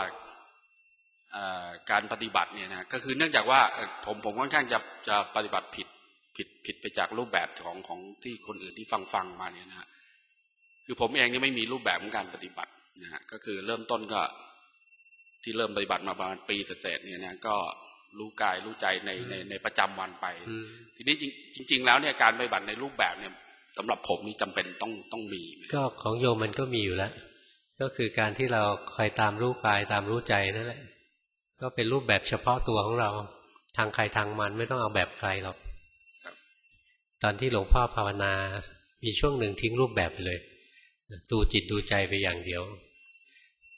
การปฏิบัติเนี่ยนะก็คือเนื่องจากว่าผมผมค่อนข้างจะจะปฏิบัติผิดผิดผิดไปจากรูปแบบของของที่คนอื่นที่ฟังฟังมาเนี่ยนะคือผมเองนี่ไม่มีรูปแบบของการปฏิบัตินะฮะก็คือเริ่มต้นก็ที่เริ่มปฏิบัติมาประมาณปีเศษๆเนี่ยนะก็รู้กายรู้ใจในในในประจำวันไปทีนี้จริงจริงๆแล้วเนี่ยการปฏิบัติในรูปแบบเนี่ยสำหรับผมนี่จำเป็นต้องต้องมีก็ของโยมมันก็มีอยู่แล้วก็คือการที่เราคอยตามรู้กายตามรู้ใจนั่นแหละก็เป็นรูปแบบเฉพาะตัวของเราทางใครทางมันไม่ต้องเอาแบบใครหรอกตอนที่หลวงพ่อภาวนามีช่วงหนึ่งทิ้งรูปแบบไปเลยดูจิตดูใจไปอย่างเดียว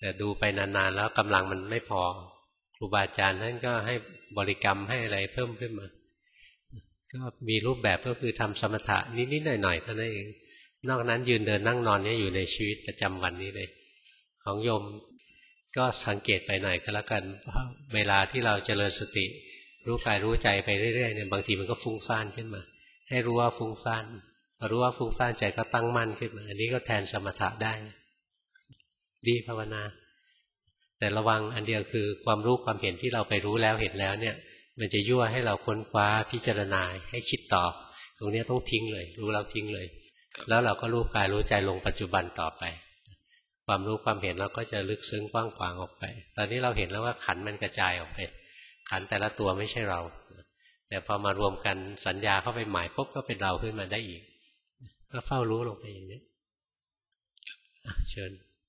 แต่ดูไปนานๆแล้วกำลังมันไม่พอครูบาอาจารย์ท่านก็ให้บริกรรมให้อะไรเพิ่มขึ้นมาก็มีรูปแบบก็คือทำสมถะนิดๆหน่อยๆเท่านั้นเองนอกนั้นยืนเดินนั่งนอนเนี่ยอยู่ในชีวิตประจำวันนี้เลยของโยมก็สังเกตไปหน่อยก็แล้วกันเวลาที่เราเจริญสติรู้กายรู้ใจไปเรื่อยๆเนี่ยบางทีมันก็ฟุ้งซ่านขึ้นมาให้รู้ว่าฟุ้งซ่านพอรู้ว่าฟุ้งซ่านใจก็ตั้งมั่นขึ้นมาอันนี้ก็แทนสมถะได้ดีภาวนาแต่ระวังอันเดียวคือความรู้ความเห็นที่เราไปรู้แล้วเห็นแล้วเนี่ยมันจะยั่วให้เราค้นคว้าพิจารณาให้คิดต่อตรงนี้ต้องทิ้งเลยรู้แล้วทิ้งเลยแล้วเราก็รู้กายรู้ใจลงปัจจุบันต่อไปความรู้ความเห็นเราก็จะลึกซึ้งกว้างขวางออกไปตอนนี้เราเห็นแล้วว่าขันธ์มันกระจายออกไปขันธ์แต่ละตัวไม่ใช่เราแต่พอมารวมกันสัญญาเข้าไปหมายปุ๊บก็เป็นเราขึ้นมาได้อีกก็เฝ้ารู้ลงไปอย่างนี้เชิญ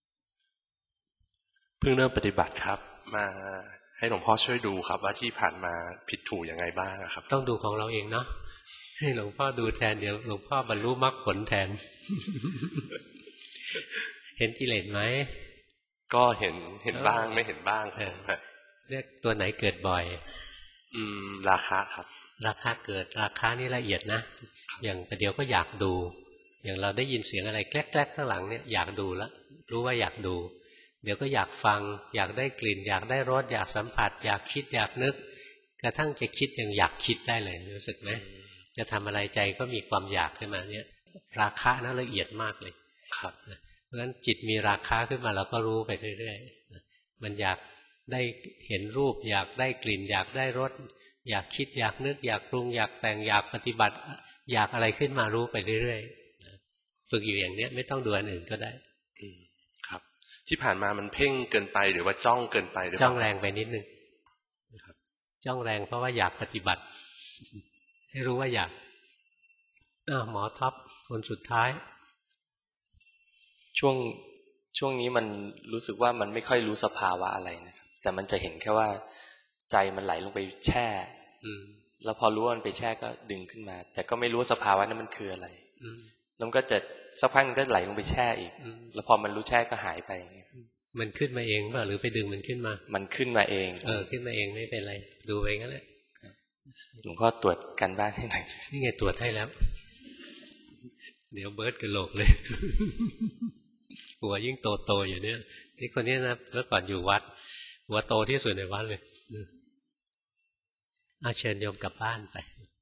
เพิ่งเริ่มปฏิบัติครับมาให้หลวงพ่อช่วยดูครับว่าที่ผ่านมาผิดถูกยังไงบ้างครับต้องดูของเราเองเนาะให้หลวงพ่อดูแทนเดี๋ยวหลวงพ่อบรรลุมรรคผลแทน เห็นกิเลสไหมก็เห็นเห็นบ้างไม่เห็นบ้างครับเรียกตัวไหนเกิดบ่อยอืมราคะครับราคะเกิดราคะนี่ละเอียดนะอย่างประเดี๋ยวก็อยากดูอย่างเราได้ยินเสียงอะไรแกล้กๆข้างหลังเนี่ยอยากดูแล้วรู้ว่าอยากดูเดี๋ยวก็อยากฟังอยากได้กลิ่นอยากได้รสอยากสัมผัสอยากคิดอยากนึกกระทั่งจะคิดยังอยากคิดได้เลยรู้สึกไหมจะทำอะไรใจก็มีความอยากขึ้นมาเนี่ยราคะน่าละเอียดมากเลยครับเพราะฉะนั้นจิตมีราคะขึ้นมาเราก็รู้ไปเรื่อยๆมันอยากได้เห็นรูปอยากได้กลิ่นอยากได้รสอยากคิดอยากนึกอยากปรุงอยากแต่งอยากปฏิบัติอยากอะไรขึ้นมารู้ไปเรื่อยๆฝึกอยู่อย่างเนี้ยไม่ต้องดูอันอื่นก็ได้ครับที่ผ่านมามันเพ่งเกินไปหรือว่าจ้องเกินไปหรือจ้องแรงไปนิดนึงจ้องแรงเพราะว่าอยากปฏิบัติให้รู้ว่าอยากหมอท็อปคนสุดท้ายช่วงช่วงนี้มันรู้สึกว่ามันไม่ค่อยรู้สภาวะอะไรนะครับแต่มันจะเห็นแค่ว่าใจมันไหลลงไปแช่แล้วพอรู้ว่ามันไปแช่ก็ดึงขึ้นมาแต่ก็ไม่รู้สภาวะนั้นมันคืออะไรแล้วก็จะสักพักก็ไหลลงไปแช่อีกแล้วพอมันรู้แช่ก็หายไปมันขึ้นมาเองป่ะหรือไปดึงมันขึ้นมามันขึ้นมาเองเออขึ้นมาเองไม่เป็นไรดูไปงั้นแหละหลวงพ่อตรวจกันบ้านให้หน่อยนี่ไงตรวจให้แล้วเดี๋ยวเบิร์ดกระโหลกเลยหัวยิ่งโตโตอยู่เนี่ยนี่คนนี้นะเมื่อก่อนอยู่วัดหัวโตที่สุดในวัดเลยอาเชิญโยมกลับบ้านไป